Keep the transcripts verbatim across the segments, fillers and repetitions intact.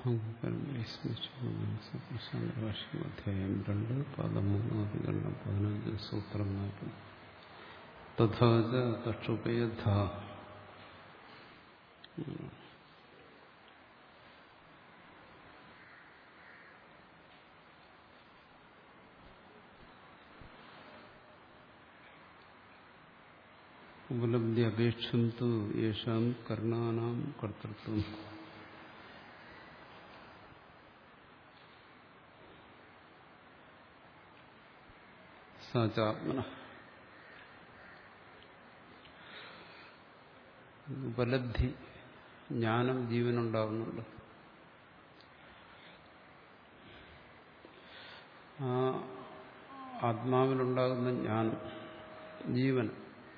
അധ്യായം രണ്ട് പതിമൂന്ന് അധികരണം പതിനഞ്ച് സൂത്രം നാൽപ്പത് തഥാച തക്ഷുപയഥ ഉപലബ്ധി അപേക്ഷം തു യേഷാം കർണാനാം കർത്തൃത്വം സാചാത്മന. ഉപലബ്ധി ജ്ഞാനം ജീവനുണ്ടാകുന്നുണ്ട്. ആ ആത്മാവിലുണ്ടാകുന്ന ജ്ഞാനം ജീവൻ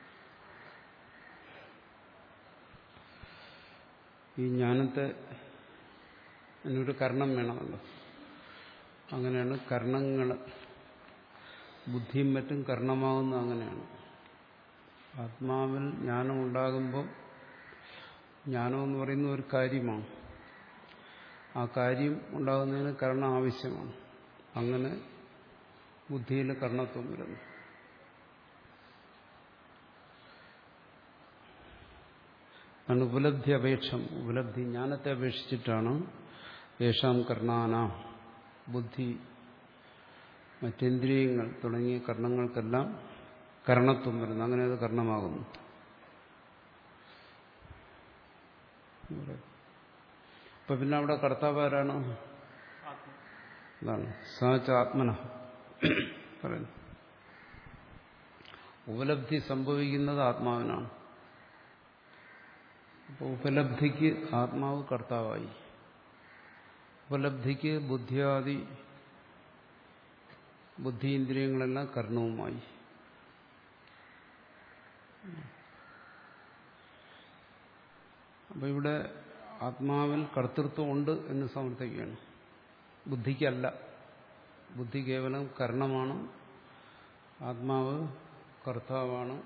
ഈ ജ്ഞാനത്തെ അതിനൊരു കർണം വേണമല്ലോ. അങ്ങനെയാണ് കർണങ്ങൾ ബുദ്ധിയും മറ്റും കർണമാകുന്നത്. അങ്ങനെയാണ് ആത്മാവിൽ ജ്ഞാനം ഉണ്ടാകുമ്പോൾ ജ്ഞാനം എന്ന് പറയുന്ന ഒരു കാര്യമാണ്. ആ കാര്യം ഉണ്ടാകുന്നതിന് കർണം ആവശ്യമാണ്. അങ്ങനെ ബുദ്ധിയിൽ കർണത്വം വരുന്നു. ആണ് ഉപലബ്ധി അപേക്ഷം. ഉപലബ്ധി ജ്ഞാനത്തെ അപേക്ഷിച്ചിട്ടാണ് യേശാം കർണാനാം ബുദ്ധി മറ്റേന്ദ്രിയങ്ങൾ തുടങ്ങിയ കർണങ്ങൾക്കെല്ലാം കർണത്വം വരുന്നു. അങ്ങനെ അത് കർണമാകുന്നു. അപ്പൊ പിന്നെ അവിടെ കർത്താവ് ആരാണ്? അതാണ് സാച ആത്മന പറയുന്നു. ഉപലബ്ധി സംഭവിക്കുന്നത് ആത്മാവിനാണ്. അപ്പോൾ ഉപലബ്ധിക്ക് ആത്മാവ് കർത്താവായി, ഉപലബ്ധിക്ക് ബുദ്ധിയാദി ബുദ്ധീന്ദ്രിയങ്ങളെല്ലാം കർണവുമായി. അപ്പൊ ഇവിടെ ആത്മാവിൽ കർത്തൃത്വം ഉണ്ട് എന്ന് സമർത്ഥിക്കുകയാണ്. ബുദ്ധിക്കല്ല. ബുദ്ധി കേവലം കർണമാണ്, ആത്മാവ് കർത്താവാണ്.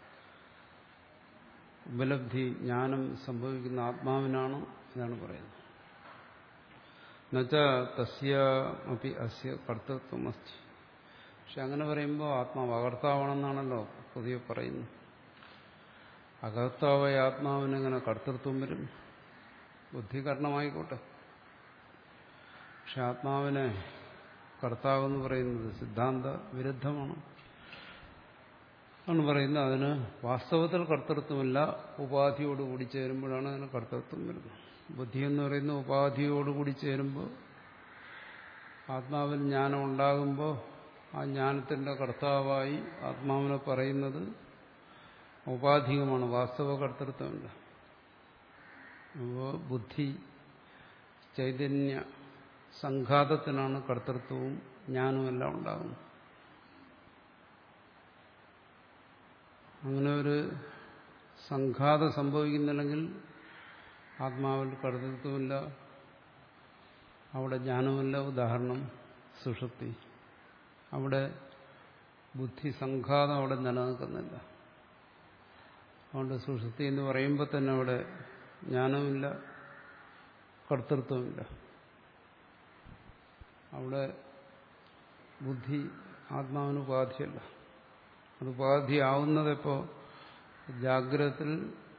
ഉപലബ്ധി ജ്ഞാനം സംഭവിക്കുന്ന ആത്മാവിനാണ്. ഇതാണ് പറയുന്നത്. എന്നുവെച്ചാൽ തസ്യ അപി അസ്യ കർത്തൃത്വം അസ്തി. പക്ഷെ അങ്ങനെ പറയുമ്പോൾ ആത്മാവ് അകർത്താവാണെന്നാണല്ലോ പൊതുവെ പറയുന്നത്. അകർത്താവായ ആത്മാവിന് എങ്ങനെ കർത്തൃത്വം വരും? ബുദ്ധി കർണമായിക്കോട്ടെ. പക്ഷെ ആത്മാവിനെ കർത്താവെന്ന് പറയുന്നത് സിദ്ധാന്ത വിരുദ്ധമാണ് ആണ് പറയുന്നത്. അതിന് വാസ്തവത്തിൽ കർത്തൃത്വമില്ല. ഉപാധിയോടുകൂടി ചേരുമ്പോഴാണ് അതിന് കർത്തൃത്വം വരുന്നത്. ബുദ്ധി എന്ന് പറയുന്ന ഉപാധിയോടുകൂടി ചേരുമ്പോൾ ആത്മാവിൽ ജ്ഞാനം ഉണ്ടാകുമ്പോൾ ആ ജ്ഞാനത്തിന്റെ കർത്താവായി ആത്മാവിനെ പറയുന്നത് ഉപാധികമാണ്. വാസ്തവ കർത്തൃത്വമില്ല. അപ്പോൾ ബുദ്ധി ചൈതന്യ സംഘാതത്തിനാണ് കർത്തൃത്വവും ജ്ഞാനവും എല്ലാം ഉണ്ടാകുന്നത്. അങ്ങനെ ഒരു സംഘാതം സംഭവിക്കുന്നില്ലെങ്കിൽ ആത്മാവിൽ കർത്തൃത്വമില്ല, അവിടെ ജ്ഞാനമില്ല. ഉദാഹരണം സുഷുപ്തി. അവിടെ ബുദ്ധി സംഘാതം അവിടെ നിലനിൽക്കുന്നില്ല. അതുകൊണ്ട് സുഷുപ്തി എന്ന് പറയുമ്പോൾ തന്നെ അവിടെ ജ്ഞാനമില്ല, കർത്തൃത്വമില്ല. അവിടെ ബുദ്ധി ആത്മാവിന് ഉപാധിയല്ല. അത് ഉപാധിയാവുന്നതെപ്പോ ജാഗ്രതത്തിൽ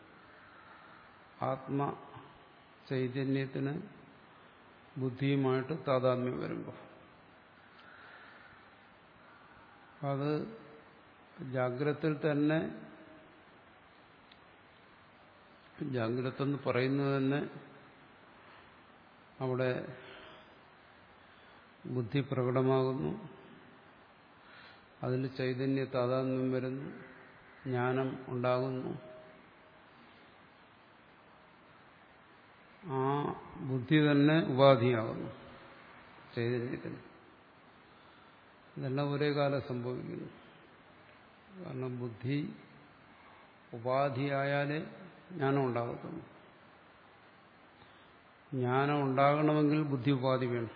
ആത്മ ചൈതന്യത്തിന് ബുദ്ധിയുമായിട്ട് താതാത്മ്യം വരുമ്പോൾ. അത് ജാഗ്രതത്തിൽ തന്നെ, ജാഗ്രത എന്ന് പറയുന്നത് തന്നെ അവിടെ ബുദ്ധി പ്രകടമാകുന്നു, അതിൽ ചൈതന്യ താതാത്മ്യം വരുന്നു, ജ്ഞാനം ഉണ്ടാകുന്നു. ആ ബുദ്ധി തന്നെ ഉപാധിയാകുന്നു ചൈതന്യത്തിന്. ഇതെല്ലാം ഒരേ കാലം സംഭവിക്കുന്നു. കാരണം ബുദ്ധി ഉപാധിയായാലേ ജ്ഞാനം ഉണ്ടാകത്തുള്ളൂ. ജ്ഞാനം ഉണ്ടാകണമെങ്കിൽ ബുദ്ധി ഉപാധി വേണം.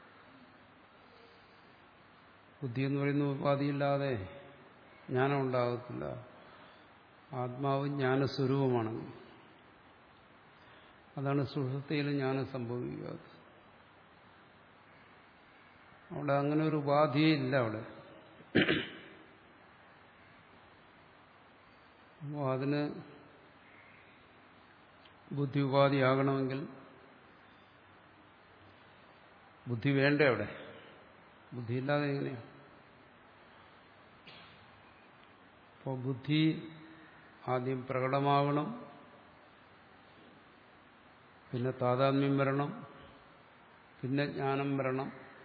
ബുദ്ധി എന്ന് പറയുന്ന ഉപാധിയില്ലാതെ ജ്ഞാനം ഉണ്ടാകത്തില്ല. ആത്മാവ് ജ്ഞാനസ്വരൂപമാണ്. അതാണ് സുഷുപ്തിയിൽ ജ്ഞാനം സംഭവിക്കാത്തത്. അവിടെ അങ്ങനെ ഒരു ഉപാധിയേ ഇല്ല അവിടെ. അപ്പോൾ അതിന് ബുദ്ധി ഉപാധിയാകണമെങ്കിൽ ബുദ്ധി വേണ്ടേ അവിടെ? ബുദ്ധിയില്ലാതെ എങ്ങനെയാണ്? അപ്പോൾ ബുദ്ധി ആദ്യം പ്രകടമാകണം, പിന്നെ താതാത്മ്യം വരണം, പിന്നെ ജ്ഞാനം വരണം.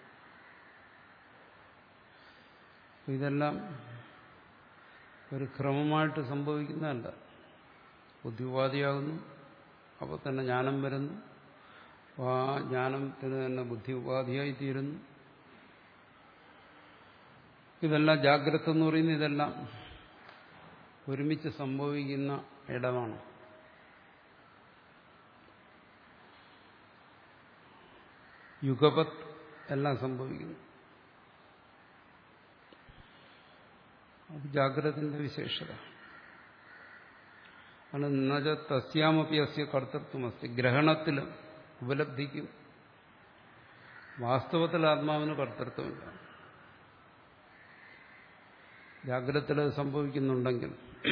ഇതെല്ലാം ഒരു ക്രമമായിട്ട് സംഭവിക്കുന്നതല്ല. ബുദ്ധി ഉപാധിയാകുന്നു, അപ്പോൾ തന്നെ ജ്ഞാനം വരുന്നു, അപ്പോൾ ആ ജ്ഞാനത്തിന് തന്നെ ബുദ്ധി ഉപാധിയായി തീരുന്നു. ഇതെല്ലാം ജാഗ്രത എന്ന് പറയുന്നത് ഇതെല്ലാം ഒരുമിച്ച് സംഭവിക്കുന്ന ഇടമാണ്. യുഗപത് എല്ലാം സംഭവിക്കുന്നു. അത് ജാഗ്രതത്തിന്റെ വിശേഷത ആണ്. എന്നുവെച്ച തസ്യാമപി അസ്യ കർത്തൃത്വമസ്തി. ഗ്രഹണത്തിലും ഉപലബ്ധിക്കും വാസ്തവത്തിൽ ആത്മാവിന് കർത്തൃത്വമില്ല. ജാഗ്രതത്തിൽ അത് സംഭവിക്കുന്നുണ്ടെങ്കിൽ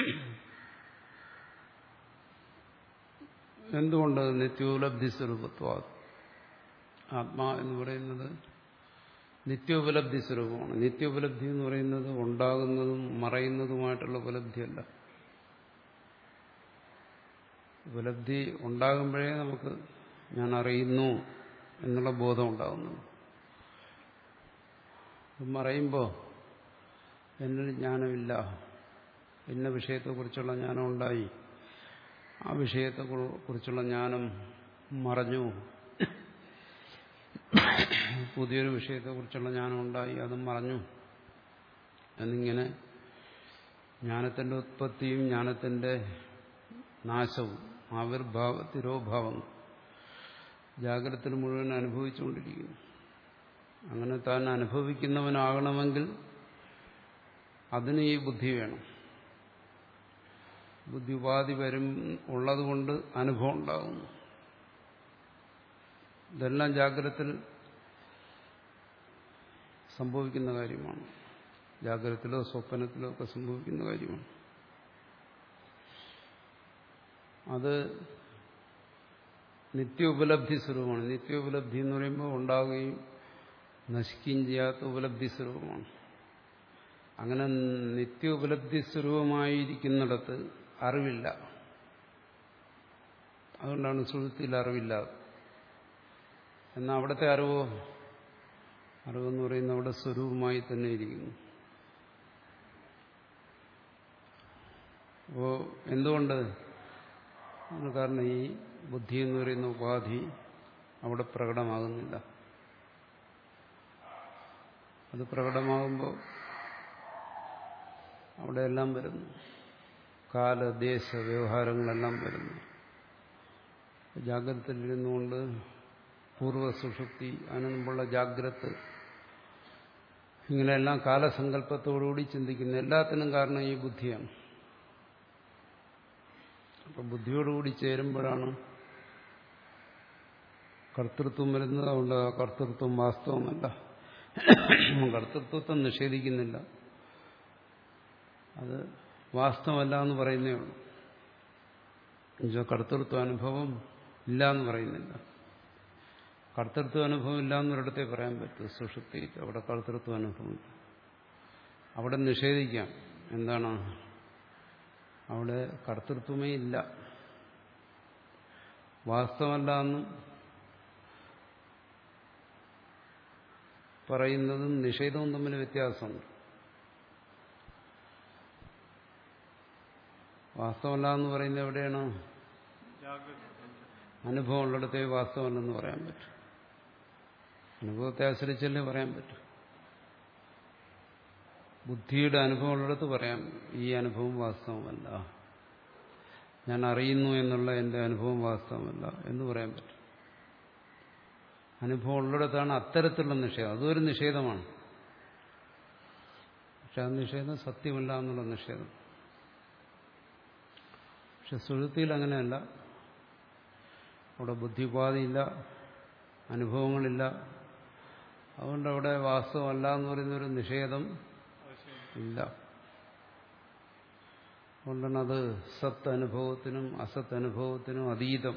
എന്തുകൊണ്ട്? നിത്യോപലബ്ധി സ്വരൂപത്വം. ആത്മാ എന്ന് പറയുന്നത് നിത്യോപലബ്ധി സ്വരൂപമാണ്. നിത്യോപലബ്ധി എന്ന് പറയുന്നത് ഉണ്ടാകുന്നതും മറയുന്നതുമായിട്ടുള്ള ഉപലബ്ധിയല്ല. ഉപലബ്ധി ഉണ്ടാകുമ്പോഴേ നമുക്ക് ഞാൻ അറിയുന്നു എന്നുള്ള ബോധം ഉണ്ടാകുന്നു. മറയുമ്പോൾ എന്നിൽ ജ്ഞാനമില്ല, ഇന്ന വിഷയത്തെക്കുറിച്ചുള്ള ജ്ഞാനം ഉണ്ടായി, ആ വിഷയത്തെക്കുറിച്ചുള്ള ജ്ഞാനം മറഞ്ഞു, പുതിയൊരു വിഷയത്തെക്കുറിച്ചുള്ള ജ്ഞാനം ഉണ്ടായി, അതും മറഞ്ഞു എന്നിങ്ങനെ ജ്ഞാനത്തിന്റെ ഉത്പത്തിയും ജ്ഞാനത്തിന്റെ നാശവും ആവിർഭാവ തിരോഭാവം ജാഗ്രതത്തിൽ മുഴുവൻ അനുഭവിച്ചുകൊണ്ടിരിക്കുന്നു. അങ്ങനെ താൻ അനുഭവിക്കുന്നവനാകണമെങ്കിൽ അതിന് ഈ ബുദ്ധി വേണം. ബുദ്ധി ഉപാധി വരും ഉള്ളതുകൊണ്ട് അനുഭവം ഉണ്ടാകുന്നു. ഇതെല്ലാം ജാഗ്രതത്തിൽ സംഭവിക്കുന്ന കാര്യമാണ്. ജാഗ്രതത്തിലോ സ്വപ്നത്തിലോ ഒക്കെ സംഭവിക്കുന്ന കാര്യമാണ്. അത് നിത്യോപലബ്ധി സ്വരൂപമാണ്. നിത്യോപലബ്ധി എന്ന് പറയുമ്പോൾ ഉണ്ടാവുകയും നശിക്കുകയും ചെയ്യാത്ത ഉപലബ്ധി സ്വരൂപമാണ്. അങ്ങനെ നിത്യോപലബ്ധി സ്വരൂപമായിരിക്കുന്നിടത്ത് അറിവില്ല. അതുകൊണ്ടാണ് സുഷുപ്തിയിൽ അറിവില്ലാതെ. എന്നാൽ അവിടുത്തെ അറിവോ, അറിവെന്ന് പറയുന്നത് അവിടെ സ്വരൂപമായി തന്നെ ഇരിക്കുന്നു. അപ്പോൾ എന്തുകൊണ്ട്? കാരണം ഈ ബുദ്ധി എന്ന് പറയുന്ന ഉപാധി അവിടെ പ്രകടമാകുന്നില്ല. അത് പ്രകടമാകുമ്പോൾ അവിടെ എല്ലാം വരുന്നു. കാല ദേശ വ്യവഹാരങ്ങളെല്ലാം വരുന്നു. ജാഗ്രതയിലിരുന്നുകൊണ്ട് പൂർവ്വ സുഷുപ്തി, അതിനു മുമ്പുള്ള ജാഗ്രത, ഇങ്ങനെയെല്ലാം കാലസങ്കല്പത്തോടുകൂടി ചിന്തിക്കുന്നു. എല്ലാത്തിനും കാരണം ഈ ബുദ്ധിയാണ്. അപ്പൊ ബുദ്ധിയോടുകൂടി ചേരുമ്പോഴാണ് കർത്തൃത്വം വരുന്നത്. അതുകൊണ്ട് ആ കർത്തൃത്വം വാസ്തവമല്ല. കർത്തൃത്വത്തെ നിഷേധിക്കുന്നില്ല, അത് വാസ്തവമല്ല എന്ന് പറയുന്നേ ഉള്ളൂ. എന്നുവെച്ചാൽ കർത്തൃത്വ അനുഭവം ഇല്ല എന്ന് പറയുന്നില്ല. കർത്തൃത്വ അനുഭവം ഇല്ല എന്നൊരിടത്തേ പറയാൻ പറ്റൂ. സുഷുപ്തിയിൽ അവിടെ കർത്തൃത്വ അനുഭവം അവിടെ നിഷേധിക്കാം. എന്താണ്? അവിടെ കർത്തൃത്വമേ ഇല്ല, വാസ്തവമല്ല എന്നും പറയുന്നതും നിഷേധവും തമ്മിൽ വ്യത്യാസമുണ്ട്. വാസ്തവമല്ല എന്ന് പറയുന്നത് എവിടെയാണ്? അനുഭവം ഉള്ളിടത്തേ വാസ്തവമല്ലെന്ന് പറയാൻ പറ്റും. അനുഭവത്തെ ആശ്രയിച്ചല്ലേ പറയാൻ പറ്റും. ബുദ്ധിയുടെ അനുഭവം ഉള്ളിടത്ത് പറയാം ഈ അനുഭവം വാസ്തവമല്ല, ഞാൻ അറിയുന്നു എന്നുള്ള എൻ്റെ അനുഭവം വാസ്തവമല്ല എന്ന് പറയാൻ പറ്റും. അനുഭവം ഉള്ളിടത്താണ് അത്തരത്തിലുള്ള നിഷേധം. അതൊരു നിഷേധമാണ്. പക്ഷെ ആ നിഷേധം സത്യമല്ല എന്നുള്ള നിഷേധം. പക്ഷെ സുഷുപ്തിയിൽ അങ്ങനെയല്ല. അവിടെ ബുദ്ധിപാതിയില്ല, അനുഭവങ്ങളില്ല, അതുകൊണ്ട് അവിടെ വാസ്തവമല്ല എന്ന് പറയുന്നൊരു നിഷേധം ഇല്ല. അതുകൊണ്ടാണ് അത് സത്ത് അനുഭവത്തിനും അസത്ത് അനുഭവത്തിനും അതീതം.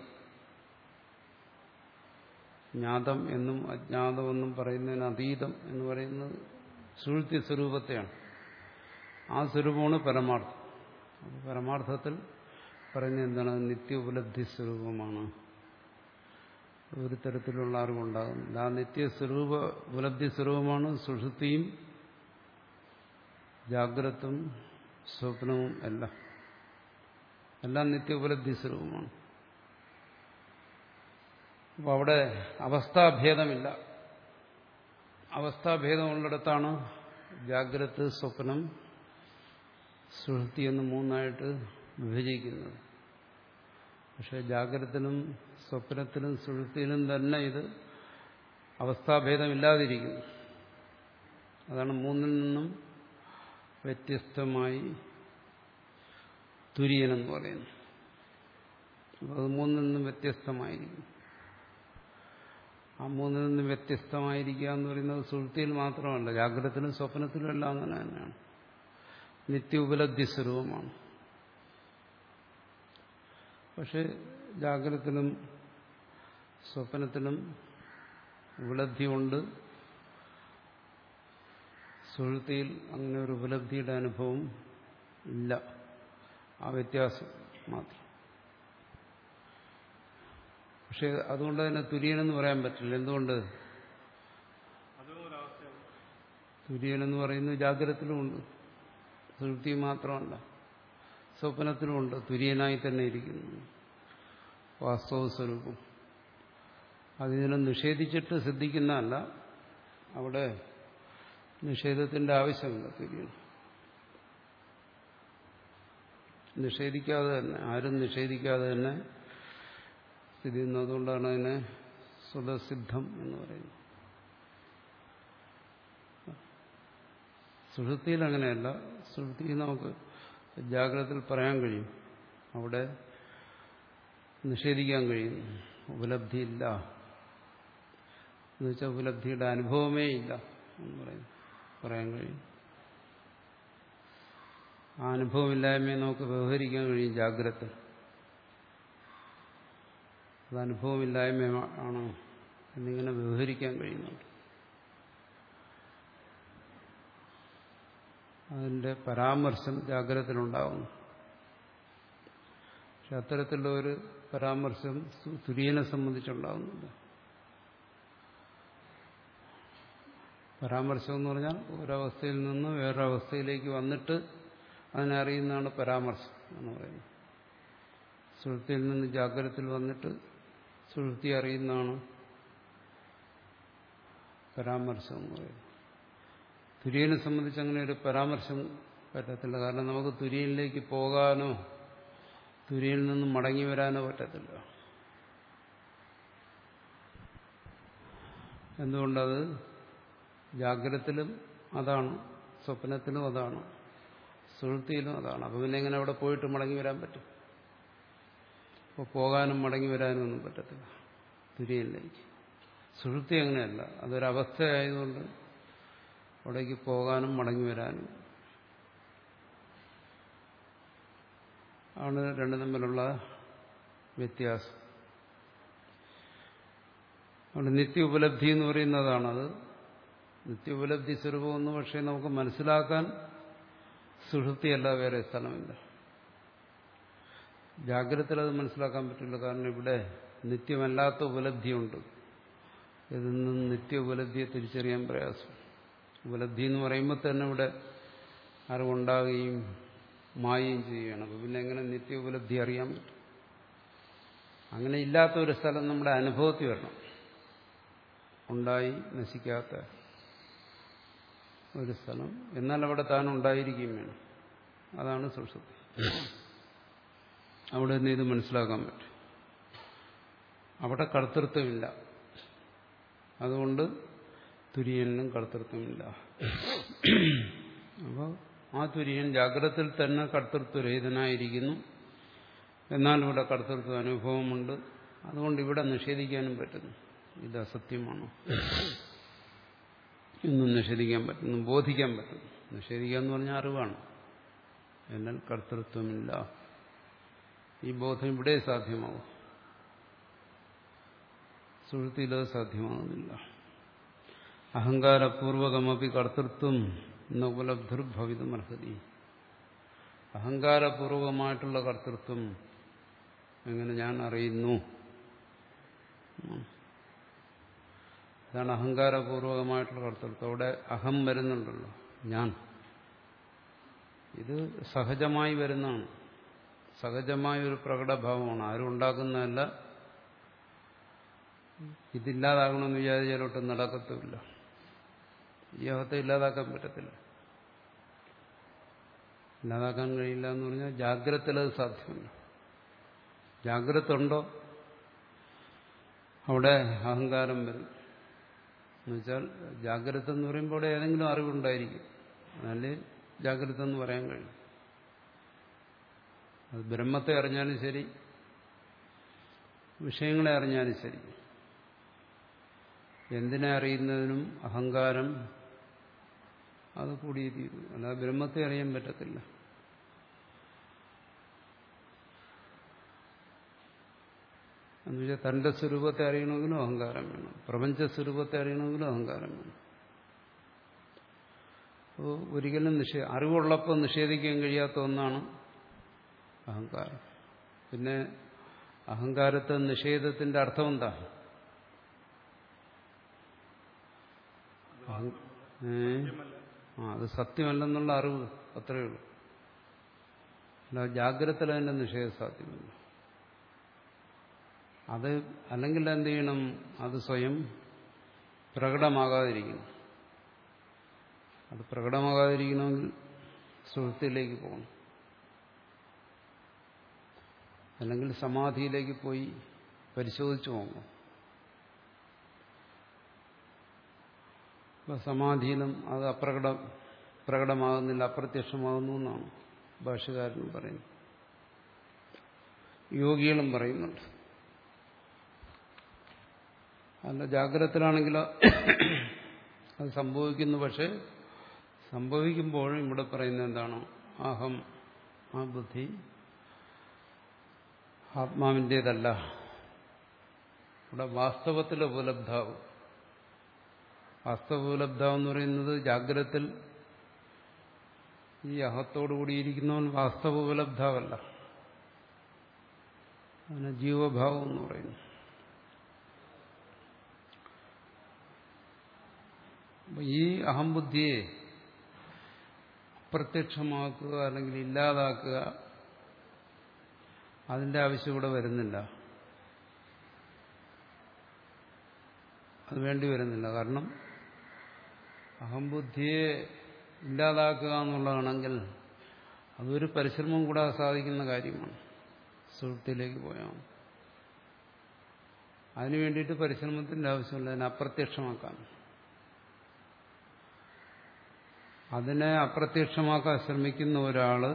ജ്ഞാതം എന്നും അജ്ഞാതം എന്നും പറയുന്നതിന് അതീതം എന്ന് പറയുന്നത് സുഷുപ്തി സ്വരൂപത്തെയാണ്. ആ സ്വരൂപമാണ് പരമാർത്ഥം. പരമാർത്ഥത്തിൽ പറയുന്നത് എന്താണ്? നിത്യ ഉപലബ്ധി സ്വരൂപമാണ്. ഒരു തരത്തിലുള്ള അറിവുണ്ടാകുന്നില്ല. ആ നിത്യസ്വരൂപ ഉപലബ്ധി സ്വരൂപമാണ് സുഷുപ്തിയും ജാഗ്രതും സ്വപ്നവും എല്ലാം. എല്ലാം നിത്യ ഉപലബ്ധി സ്വരൂപമാണ്. അപ്പോൾ അവിടെ അവസ്ഥാഭേദമില്ല. അവസ്ഥാഭേദമുള്ളിടത്താണ് ജാഗ്രത്, സ്വപ്നം, സുഷുപ്തി എന്ന് മൂന്നായിട്ട് വിഭജിക്കുന്നത്. പക്ഷെ ജാഗ്രതത്തിനും സ്വപ്നത്തിനും സുഷുപ്തിയിലും തന്നെ ഇത് അവസ്ഥാഭേദമില്ലാതിരിക്കുന്നു. അതാണ് മൂന്നിൽ നിന്നും വ്യത്യസ്തമായി തുര്യനെന്ന് പറയുന്നത്. അപ്പോൾ അത് മൂന്നിൽ നിന്നും വ്യത്യസ്തമായിരിക്കും. ആ മൂന്നിൽ നിന്നും വ്യത്യസ്തമായിരിക്കുക എന്ന് പറയുന്നത് സുഷുപ്തിയിൽ മാത്രമല്ല, ജാഗ്രതത്തിലും സ്വപ്നത്തിലും എല്ലാം അങ്ങനെ തന്നെയാണ്. നിത്യ ഉപലബ്ധി സ്വരൂപമാണ്. പക്ഷെ ജാഗ്രതത്തിലും സ്വപ്നത്തിലും ഉപലബ്ധിയുണ്ട്. സുഷുപ്തിയിൽ അങ്ങനെ ഒരു ഉപലബ്ധിയുടെ അനുഭവം ഇല്ല. ആ വ്യത്യാസം മാത്രം. പക്ഷെ അതുകൊണ്ട് തന്നെ തുര്യനെന്ന് പറയാൻ പറ്റില്ല. എന്തുകൊണ്ട്? തുര്യനെന്ന് പറയുന്നത് ജാഗ്രതത്തിലുമുണ്ട്, സുഷുപ്തി മാത്രമല്ല, സ്വപ്നത്തിലുമുണ്ട്. തുര്യനായി തന്നെ ഇരിക്കുന്നു വാസ്തവ സ്വരൂപം. അതിനെ നിഷേധിച്ചിട്ട് സിദ്ധിക്കുന്നതല്ല. അവിടെ നിഷേധത്തിന്റെ ആവശ്യമില്ല. തുര്യൻ നിഷേധിക്കാതെ തന്നെ, ആരും നിഷേധിക്കാതെ തന്നെ സ്ഥിതി ചെയ്യുന്നതുകൊണ്ടാണ് അതിനെ സ്വതസിദ്ധം എന്ന് പറയുന്നത്. സുഷുപ്തിയിൽ അങ്ങനെയല്ല. സുഷുപ്തിയിൽ നമുക്ക് ജാഗ്രതയിൽ പറയാൻ കഴിയും, അവിടെ നിഷേധിക്കാൻ കഴിയും. ഉപലബ്ധിയില്ല എന്ന് വെച്ചാൽ ഉപലബ്ധിയുടെ അനുഭവമേ ഇല്ല എന്ന് പറയും, പറയാൻ കഴിയും. ആ അനുഭവമില്ലായ്മയെ നമുക്ക് വ്യവഹരിക്കാൻ കഴിയും ജാഗ്രത. അത് അനുഭവമില്ലായ്മയാണോ എന്നിങ്ങനെ വ്യവഹരിക്കാൻ കഴിയുന്നുണ്ട്. അതിന്റെ പരാമർശം ജാഗ്രതത്തിലുണ്ടാകുന്നു. പക്ഷെ അത്തരത്തിലുള്ള ഒരു പരാമർശം തുര്യനെ സംബന്ധിച്ചുണ്ടാകുന്നില്ല. പരാമർശം എന്ന് പറഞ്ഞാൽ ഒരവസ്ഥയിൽ നിന്ന് വേറൊരവസ്ഥയിലേക്ക് വന്നിട്ട് അതിനെ അറിയുന്നതാണ് പരാമർശം എന്ന് പറയുന്നത്. സുഷുപ്തിയിൽ നിന്ന് ജാഗ്രതത്തിൽ വന്നിട്ട് സുഷുപ്തി അറിയുന്നതാണ് പരാമർശം എന്ന് പറയുന്നത്. തുര്യനെ സംബന്ധിച്ച് അങ്ങനെ ഒരു പരാമർശം പറ്റത്തില്ല. കാരണം നമുക്ക് തുര്യനിലേക്ക് പോകാനോ തുര്യനിൽ നിന്നും മടങ്ങി വരാനോ പറ്റത്തില്ല. എന്തുകൊണ്ടത് ജാഗ്രതത്തിലും അതാണ്, സ്വപ്നത്തിലും അതാണ്, സുഷുപ്തിയിലും അതാണ്. അപ്പം പിന്നെ എങ്ങനെ അവിടെ പോയിട്ട് മടങ്ങി വരാൻ പറ്റും? അപ്പോൾ പോകാനും മടങ്ങി വരാനും ഒന്നും പറ്റത്തില്ല തുര്യനിലേക്ക്. സുഷുപ്തി അങ്ങനെയല്ല, അതൊരവസ്ഥയായതുകൊണ്ട് അവിടേക്ക് പോകാനും മടങ്ങി വരാനും ആണ് രണ്ടും തമ്മിലുള്ള വ്യത്യാസം. അതുകൊണ്ട് നിത്യ ഉപലബ്ധി എന്ന് പറയുന്നതാണത്. നിത്യ ഉപലബ്ധി സ്വരൂപമെന്ന് പക്ഷേ നമുക്ക് മനസ്സിലാക്കാൻ സുഷുപ്തിയല്ല വേറെ സ്ഥലമില്ല. ജാഗ്രതയിൽ അത് മനസ്സിലാക്കാൻ പറ്റില്ല. കാരണം ഇവിടെ നിത്യമല്ലാത്ത ഉപലബ്ധിയുണ്ട്. ഇതിൽ നിന്ന് നിത്യ ഉപലബ്ധിയെ തിരിച്ചറിയാൻ പ്രയാസം. ഉപലബ്ധി എന്ന് പറയുമ്പോൾ തന്നെ ഇവിടെ അറിവുണ്ടാകുകയും മായുകയും ചെയ്യുകയാണ്. അപ്പോൾ പിന്നെ എങ്ങനെ നിത്യ ഉപലബ്ധി അറിയാൻ പറ്റും? അങ്ങനെ ഇല്ലാത്ത ഒരു സ്ഥലം നമ്മുടെ അനുഭവത്തിൽ വരണം. ഉണ്ടായി നശിക്കാത്ത ഒരു സ്ഥലം, എന്നാൽ അവിടെ താൻ ഉണ്ടായിരിക്കുകയും വേണം. അതാണ് സുഷുപ്തി. അവിടെ നിന്ന് ഇത് മനസ്സിലാക്കാൻ പറ്റും. അവിടെ കർത്തൃത്വമില്ല. അതുകൊണ്ട് തുര്യനിലും കർത്തൃത്വമില്ല. അപ്പോൾ ആ തുര്യൻ ജാഗ്രതയിൽ തന്നെ കർത്തൃത്വരഹിതനായിരിക്കുന്നു. എന്നാൽ ഇവിടെ കർത്തൃത്വ അനുഭവമുണ്ട്. അതുകൊണ്ട് ഇവിടെ നിഷേധിക്കാനും പറ്റുന്നു. ഇത് അസത്യമാണോ? എന്നും നിഷേധിക്കാൻ പറ്റുന്നു, ബോധിക്കാൻ പറ്റും. നിഷേധിക്കുക എന്ന് പറഞ്ഞാൽ അറിവാണ്. എന്നാൽ കർത്തൃത്വമില്ല. ഈ ബോധം ഇവിടെ സാധ്യമാവും, സുഷുപ്തിയിലത് സാധ്യമാകുന്നില്ല. അഹങ്കാരപൂർവകമപി കർത്തൃത്വം ന ഉപലബ്ധിർഭവിതും അർഹതി. അഹങ്കാരപൂർവകമായിട്ടുള്ള കർത്തൃത്വം എങ്ങനെ ഞാൻ അറിയുന്നു? അതാണ് അഹങ്കാരപൂർവകമായിട്ടുള്ള കർത്തൃത്വം. അവിടെ അഹം വരുന്നുണ്ടല്ലോ, ഞാൻ. ഇത് സഹജമായി വരുന്നതാണ്, സഹജമായ ഒരു പ്രകടഭാവമാണ്, ആരും ഉണ്ടാക്കുന്നതല്ല. ഇതില്ലാതാകണമെന്ന് വിചാരിച്ചാലോട്ടും നടക്കത്തുമില്ല. ഈ അഹത്തെ ഇല്ലാതാക്കാൻ പറ്റത്തില്ല. ഇല്ലാതാക്കാൻ കഴിയില്ല എന്ന് പറഞ്ഞാൽ ജാഗ്രതയിലത് സാധ്യമല്ല. ജാഗ്രത ഉണ്ടോ അവിടെ അഹങ്കാരം വരും. എന്നുവെച്ചാൽ ജാഗ്രത എന്ന് പറയുമ്പോൾ അവിടെ ഏതെങ്കിലും അറിവുണ്ടായിരിക്കും, എന്നാലേ ജാഗ്രത എന്ന് പറയാൻ കഴിയും. അത് ബ്രഹ്മത്തെ അറിഞ്ഞാലും ശരി, വിഷയങ്ങളെ അറിഞ്ഞാലും ശരി, എന്തിനെ അറിയുന്നതിനും അഹങ്കാരം അത് കൂടിയേ തീരും. അല്ലാതെ ബ്രഹ്മത്തെ അറിയാൻ പറ്റത്തില്ല. എന്നുവെച്ചാൽ തന്റെ സ്വരൂപത്തെ അറിയണമെങ്കിലും അഹങ്കാരം വേണം, പ്രപഞ്ച സ്വരൂപത്തെ അറിയണമെങ്കിലും അഹങ്കാരം വേണം. അപ്പോൾ ഒരിക്കലും നിഷേ അറിവുള്ളപ്പോൾ നിഷേധിക്കാൻ കഴിയാത്ത ഒന്നാണ് അഹങ്കാരം. പിന്നെ അഹങ്കാരത്തെ നിഷേധത്തിന്റെ അർത്ഥം എന്താ? ഏ ആ അത് സത്യമല്ലെന്നുള്ള അറിവ്, അത്രയേ ഉള്ളൂ. അല്ല ജാഗ്രതയിൽ അതിന്റെ നിഷേധം സാധ്യമല്ല. അത് അല്ലെങ്കിൽ എന്ത് ചെയ്യണം? അത് സ്വയം പ്രകടമാകാതിരിക്കണം. അത് പ്രകടമാകാതിരിക്കണമെങ്കിൽ സുഹൃത്തിലേക്ക് പോകണം, അല്ലെങ്കിൽ സമാധിയിലേക്ക് പോയി പരിശോധിച്ചു നോക്കണം. ഇപ്പം സമാധിയിലും അത് അപ്രകട പ്രകടമാകുന്നില്ല, അപ്രത്യക്ഷമാകുന്നു എന്നാണ് ഭാഷ്യകാരനും പറയുന്നത്, യോഗികളും പറയുന്നുണ്ട്. അല്ല ജാഗ്രതത്തിലാണെങ്കിലോ അത് സംഭവിക്കുന്നു. പക്ഷെ സംഭവിക്കുമ്പോഴും ഇവിടെ പറയുന്നത് എന്താണ്? അഹം, ആ ബുദ്ധി ആത്മാവിൻ്റേതല്ല. ഇവിടെ വാസ്തവത്തിൽ ഉപലബ്ധാവും. വാസ്തവ ഉപലബ്ധാവ് എന്ന് പറയുന്നത് ജാഗ്രതത്തിൽ ഈ അഹത്തോടുകൂടിയിരിക്കുന്നവൻ വാസ്തവ ഉപലബ്ധാവല്ല, അതിന് ജീവഭാവം എന്ന് പറയുന്നു. ഈ അഹംബുദ്ധിയെ അപ്രത്യക്ഷമാക്കുക അല്ലെങ്കിൽ ഇല്ലാതാക്കുക, അതിന്റെ ആവശ്യം ഇവിടെ വരുന്നില്ല, അത് വേണ്ടി വരുന്നില്ല. കാരണം അഹംബുദ്ധിയെ ഇല്ലാതാക്കുക എന്നുള്ളതാണെങ്കിൽ അതൊരു പരിശ്രമം കൂടാതെ സാധിക്കുന്ന കാര്യമാണ്. സുഹൃത്തിലേക്ക് പോയാൽ അതിനു വേണ്ടിയിട്ട് പരിശ്രമത്തിന്റെ ആവശ്യമില്ല, അതിനെ അപ്രത്യക്ഷമാക്കാൻ. അതിനെ അപ്രത്യക്ഷമാക്കാൻ ശ്രമിക്കുന്ന ഒരാള്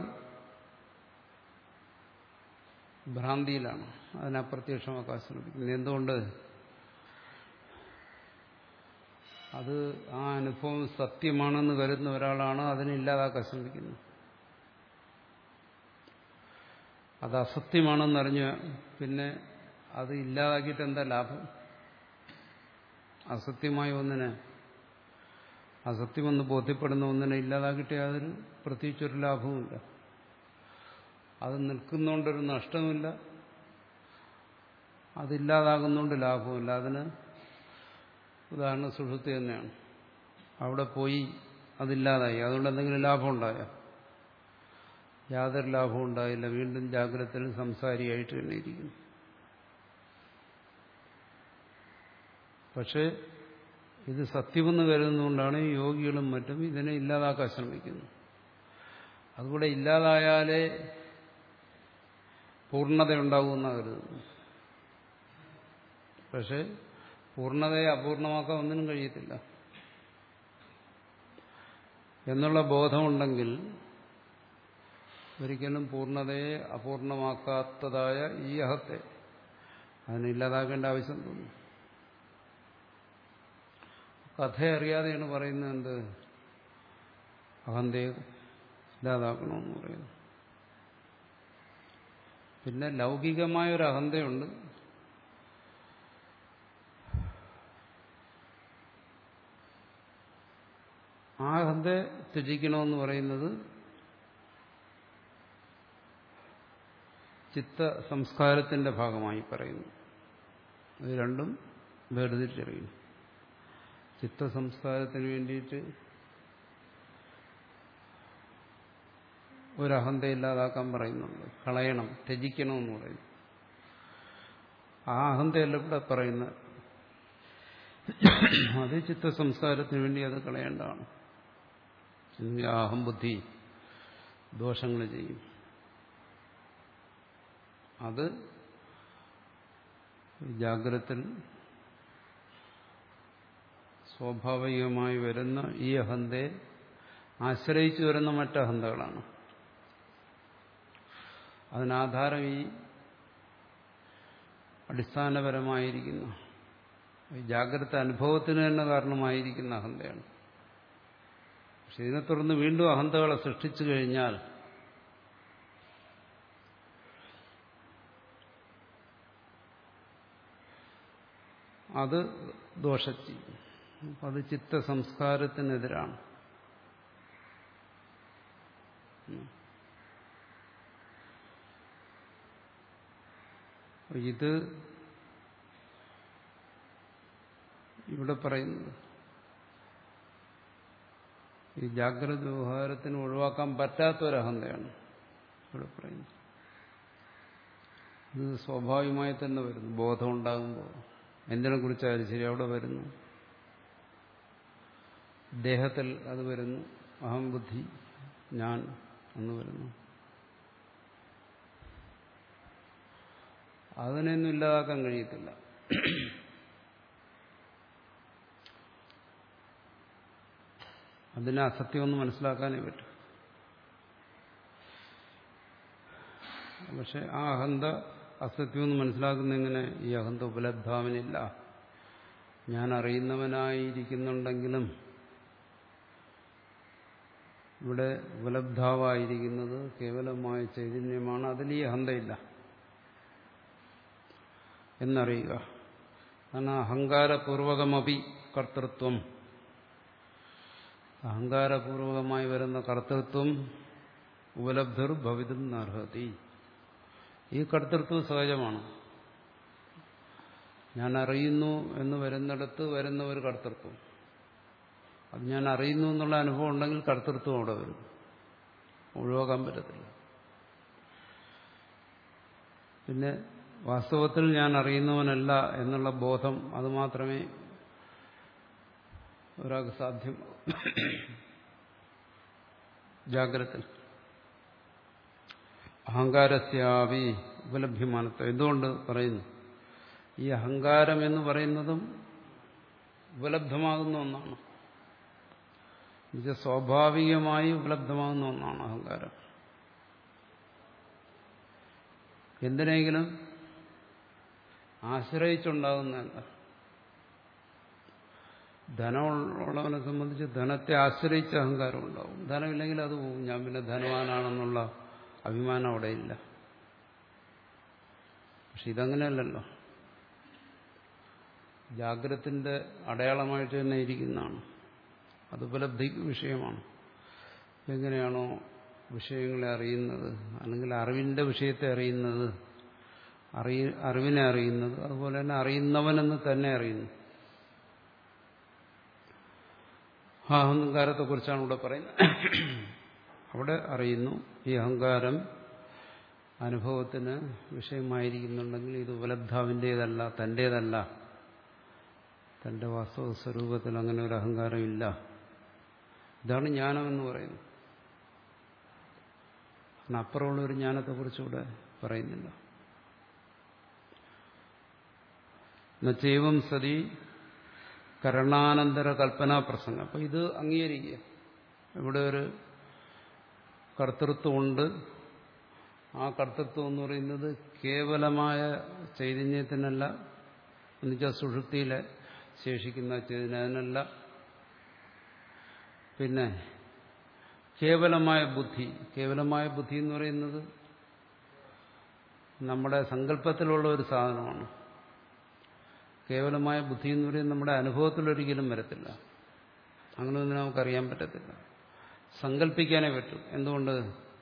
ഭ്രാന്തിയിലാണ് അതിനെ അപ്രത്യക്ഷമാക്കാൻ ശ്രമിക്കുന്നത്. എന്തുകൊണ്ട്? അത് ആ അനുഭവം സത്യമാണെന്ന് കരുതുന്ന ഒരാളാണ് അതിനെ ഇല്ലാതാക്കാൻ ശ്രമിക്കുന്നത്. അത് അസത്യമാണെന്നറിഞ്ഞ് പിന്നെ അത് ഇല്ലാതാക്കിയിട്ട് എന്താ ലാഭം? അസത്യമായ ഒന്നിനെ, അസത്യമെന്ന് ബോധ്യപ്പെടുന്ന ഒന്നിനെ ഇല്ലാതാക്കിയിട്ട് യാതൊരു പ്രത്യേകിച്ചൊരു ലാഭവുമില്ല. അത് നിൽക്കുന്നതുകൊണ്ടൊരു നഷ്ടമില്ല, അതില്ലാതാകുന്നതുകൊണ്ട് ലാഭമില്ല. അതിന് ഉദാഹരണം സുഷുപ്തി തന്നെയാണ്. അവിടെ പോയി അതില്ലാതായി, അതുകൊണ്ട് എന്തെങ്കിലും ലാഭം ഉണ്ടായോ? യാതൊരു ലാഭവും ഉണ്ടായില്ല. വീണ്ടും ജാഗ്രതയിലും സംസാരിയായിട്ട് തന്നെ ഇരിക്കുന്നു. പക്ഷേ ഇത് സത്യമെന്ന് കരുതുന്നതുകൊണ്ടാണ് യോഗികളും മറ്റും ഇതിനെ ഇല്ലാതാക്കാൻ ശ്രമിക്കുന്നത്. അതുകൂടെ ഇല്ലാതായാലേ പൂർണ്ണതയുണ്ടാകുമെന്നാണ് കരുതുന്നു. പക്ഷെ പൂർണ്ണതയെ അപൂർണമാക്കാൻ ഒന്നിനും കഴിയത്തില്ല എന്നുള്ള ബോധമുണ്ടെങ്കിൽ ഒരിക്കലും പൂർണ്ണതയെ അപൂർണമാക്കാത്തതായ ഈ അഹത്തെ അതിനെ ഇല്ലാതാക്കേണ്ട ആവശ്യം തോന്നുന്നു. കഥ അറിയാതെയാണ് പറയുന്നത് എന്ത് അഹന്തയെ ഇല്ലാതാക്കണമെന്ന് പറയുന്നു. പിന്നെ ലൗകികമായൊരു അഹന്തയുണ്ട്. ആ അഹന്തയെ ത്യജിക്കണമെന്ന് പറയുന്നത് ചിത്ത സംസ്കാരത്തിന്റെ ഭാഗമായി പറയുന്നു. ഇത് രണ്ടും വേർതിരിച്ചറിയുന്നു. ചിത്തസംസ്കാരത്തിന് വേണ്ടിയിട്ട് ഒരഹന്ത ഇല്ലാതാക്കാൻ പറയുന്നുണ്ട്, കളയണം, ത്യജിക്കണമെന്ന് പറയുന്നു. ആ അഹന്തയല്ല ഇവിടെ പറയുന്നത്. അത് ചിത്തസംസ്കാരത്തിന് വേണ്ടി അത് കളയേണ്ടതാണ്. ആ അഹംബുദ്ധി ദോഷങ്ങൾ ചെയ്യും. അത് ജാഗ്രതത്തിൽ സ്വാഭാവികമായി വരുന്ന ഈ അഹന്തയെ ആശ്രയിച്ചു വരുന്ന മറ്റഹന്തകളാണ്. അതിനാധാരം ഈ അടിസ്ഥാനപരമായിരിക്കുന്ന ജാഗ്രത അനുഭവത്തിന് തന്നെ കാരണമായിരിക്കുന്ന അഹന്തയാണ്. പക്ഷെ ഇതിനെ തുടർന്ന് വീണ്ടും അഹന്തകളെ സൃഷ്ടിച്ചു കഴിഞ്ഞാൽ അത് ദോഷത്തി. അപ്പം അത് ചിത്തസംസ്കാരത്തിനെതിരാണ്. ഇത് ഇവിടെ പറയുന്നത് ഈ ജാഗ്രത വ്യവഹാരത്തിന് ഒഴിവാക്കാൻ പറ്റാത്തൊരഹന്തയാണ് ഇവിടെ പറയുന്നത്. ഇത് സ്വാഭാവികമായി തന്നെ വരുന്നു. ബോധം ഉണ്ടാകുമ്പോൾ എന്തിനെ കുറിച്ചായാലും ശരി അവിടെ വരുന്നു. ദേഹത്തിൽ അത് വരുന്നു. അഹംബുദ്ധി, ഞാൻ എന്ന് വരുന്നു. അതിനെയൊന്നും ഇല്ലാതാക്കാൻ കഴിയത്തില്ല. അതിനെ അസത്യമൊന്നും മനസ്സിലാക്കാനേ പറ്റും. പക്ഷെ ആ അഹന്ത അസത്യമെന്ന് മനസ്സിലാക്കുന്ന എങ്ങനെ? ഈ അഹന്ത ഉപലബ്ധാവിനില്ല. ഞാൻ അറിയുന്നവനായിരിക്കുന്നുണ്ടെങ്കിലും ഇവിടെ ഉപലബ്ധാവായിരിക്കുന്നത് കേവലമായ ചൈതന്യമാണ്. അതിൽ ഈ അഹന്തയില്ല എന്നറിയുക. കാരണം അഹങ്കാരപൂർവകമപി കർത്തൃത്വം, അഹങ്കാരപൂർവകമായി വരുന്ന കർത്തൃത്വം ഉപലബ്ധർ ഭവിതും നർഹതി. ഈ കർത്തൃത്വം സഹജമാണ്. ഞാൻ അറിയുന്നു എന്ന് വരുന്നിടത്ത് വരുന്ന ഒരു കർത്തൃത്വം, അത് ഞാൻ അറിയുന്നു എന്നുള്ള അനുഭവം ഉണ്ടെങ്കിൽ കർത്തൃത്വം അവിടെ വരും, ഒഴിവാക്കാൻ പറ്റത്തില്ല. പിന്നെ വാസ്തവത്തിൽ ഞാൻ അറിയുന്നവനല്ല എന്നുള്ള ബോധം അത് മാത്രമേ ഒരാൾക്ക് സാധ്യം. ജാഗ്രത അഹങ്കാരസ്യാവി ഉപലഭ്യമാനത്വം. എന്തുകൊണ്ട് പറയുന്നു? ഈ അഹങ്കാരം എന്ന് പറയുന്നതും ഉപലബ്ധമാകുന്ന ഒന്നാണ്. ഇത് സ്വാഭാവികമായി ഉപലബ്ധമാകുന്ന ഒന്നാണ് അഹങ്കാരം. എന്തിനെങ്കിലും ആശ്രയിച്ചുണ്ടാകുന്നതല്ല. ധനമുള്ളവനെ സംബന്ധിച്ച് ധനത്തെ ആശ്രയിച്ച് അഹങ്കാരം ഉണ്ടാവും. ധനമില്ലെങ്കിൽ അത് പോവും. ഞാൻ പിന്നെ ധനവാനാണെന്നുള്ള അഭിമാനം അവിടെ ഇല്ല. പക്ഷെ ഇതങ്ങനെയല്ലല്ലോ. ജാഗ്രതത്തിന്റെ അടയാളമായിട്ട് തന്നെ ഇരിക്കുന്നതാണ്. അത് ഉപലബ്ധി വിഷയമാണ്. എങ്ങനെയാണോ വിഷയങ്ങളെ അറിയുന്നത്, അല്ലെങ്കിൽ അറിവിന്റെ വിഷയത്തെ അറിയുന്നത്, അറിയ അറിവിനെ അറിയുന്നത്, അതുപോലെ തന്നെ അറിയുന്നവനെന്ന് തന്നെ അറിയുന്നു. ആ അഹങ്കാരത്തെക്കുറിച്ചാണ് ഇവിടെ പറയുന്നത്. അവിടെ അറിയുന്നു ഈ അഹങ്കാരം അനുഭവത്തിന് വിഷയമായിരിക്കുന്നുണ്ടെങ്കിൽ ഇത് ഉപലബ്ധാവിൻ്റേതല്ല, തൻ്റേതല്ല. തൻ്റെ വാസ്തവ സ്വരൂപത്തിൽ അങ്ങനെ ഒരു അഹങ്കാരമില്ല. ഇതാണ് ജ്ഞാനമെന്ന് പറയുന്നത്. അപ്പുറമുള്ളൊരു ജ്ഞാനത്തെക്കുറിച്ചുകൂടെ പറയുന്നില്ല. നചൈവം സതി കരണാനന്തര കൽപ്പനാ പ്രസംഗം. അപ്പം ഇത് അംഗീകരിക്കുക. ഇവിടെ ഒരു കർത്തൃത്വമുണ്ട്. ആ കർത്തൃത്വം എന്ന് പറയുന്നത് കേവലമായ ചൈതന്യത്തിനല്ല, എന്നുവെച്ചാൽ സുഷുപ്തിയിലെ ശേഷിക്കുന്ന ചൈതന്യത്തിനല്ല, പിന്നെ കേവലമായ ബുദ്ധി. കേവലമായ ബുദ്ധി എന്ന് പറയുന്നത് നമ്മുടെ സങ്കല്പത്തിലുള്ള ഒരു സാധനമാണ്. കേവലമായ ബുദ്ധി എന്ന് പറയുന്നത് നമ്മുടെ അനുഭവത്തിലൊരിക്കലും വരത്തില്ല. അങ്ങനെയൊന്നും നമുക്കറിയാൻ പറ്റത്തില്ല. സങ്കല്പിക്കാനേ പറ്റും. എന്തുകൊണ്ട്?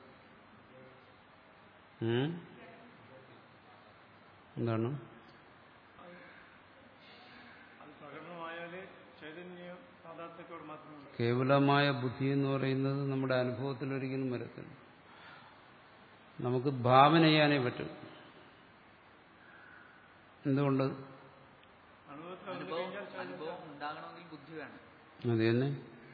എന്താണ്? കേവലമായ ബുദ്ധി എന്ന് പറയുന്നത് നമ്മുടെ അനുഭവത്തിൽ ഒരിക്കലും വരത്തില്ല. നമുക്ക് ഭാവന ചെയ്യാനേ പറ്റും. എന്തുകൊണ്ട്? അത് തന്നെ.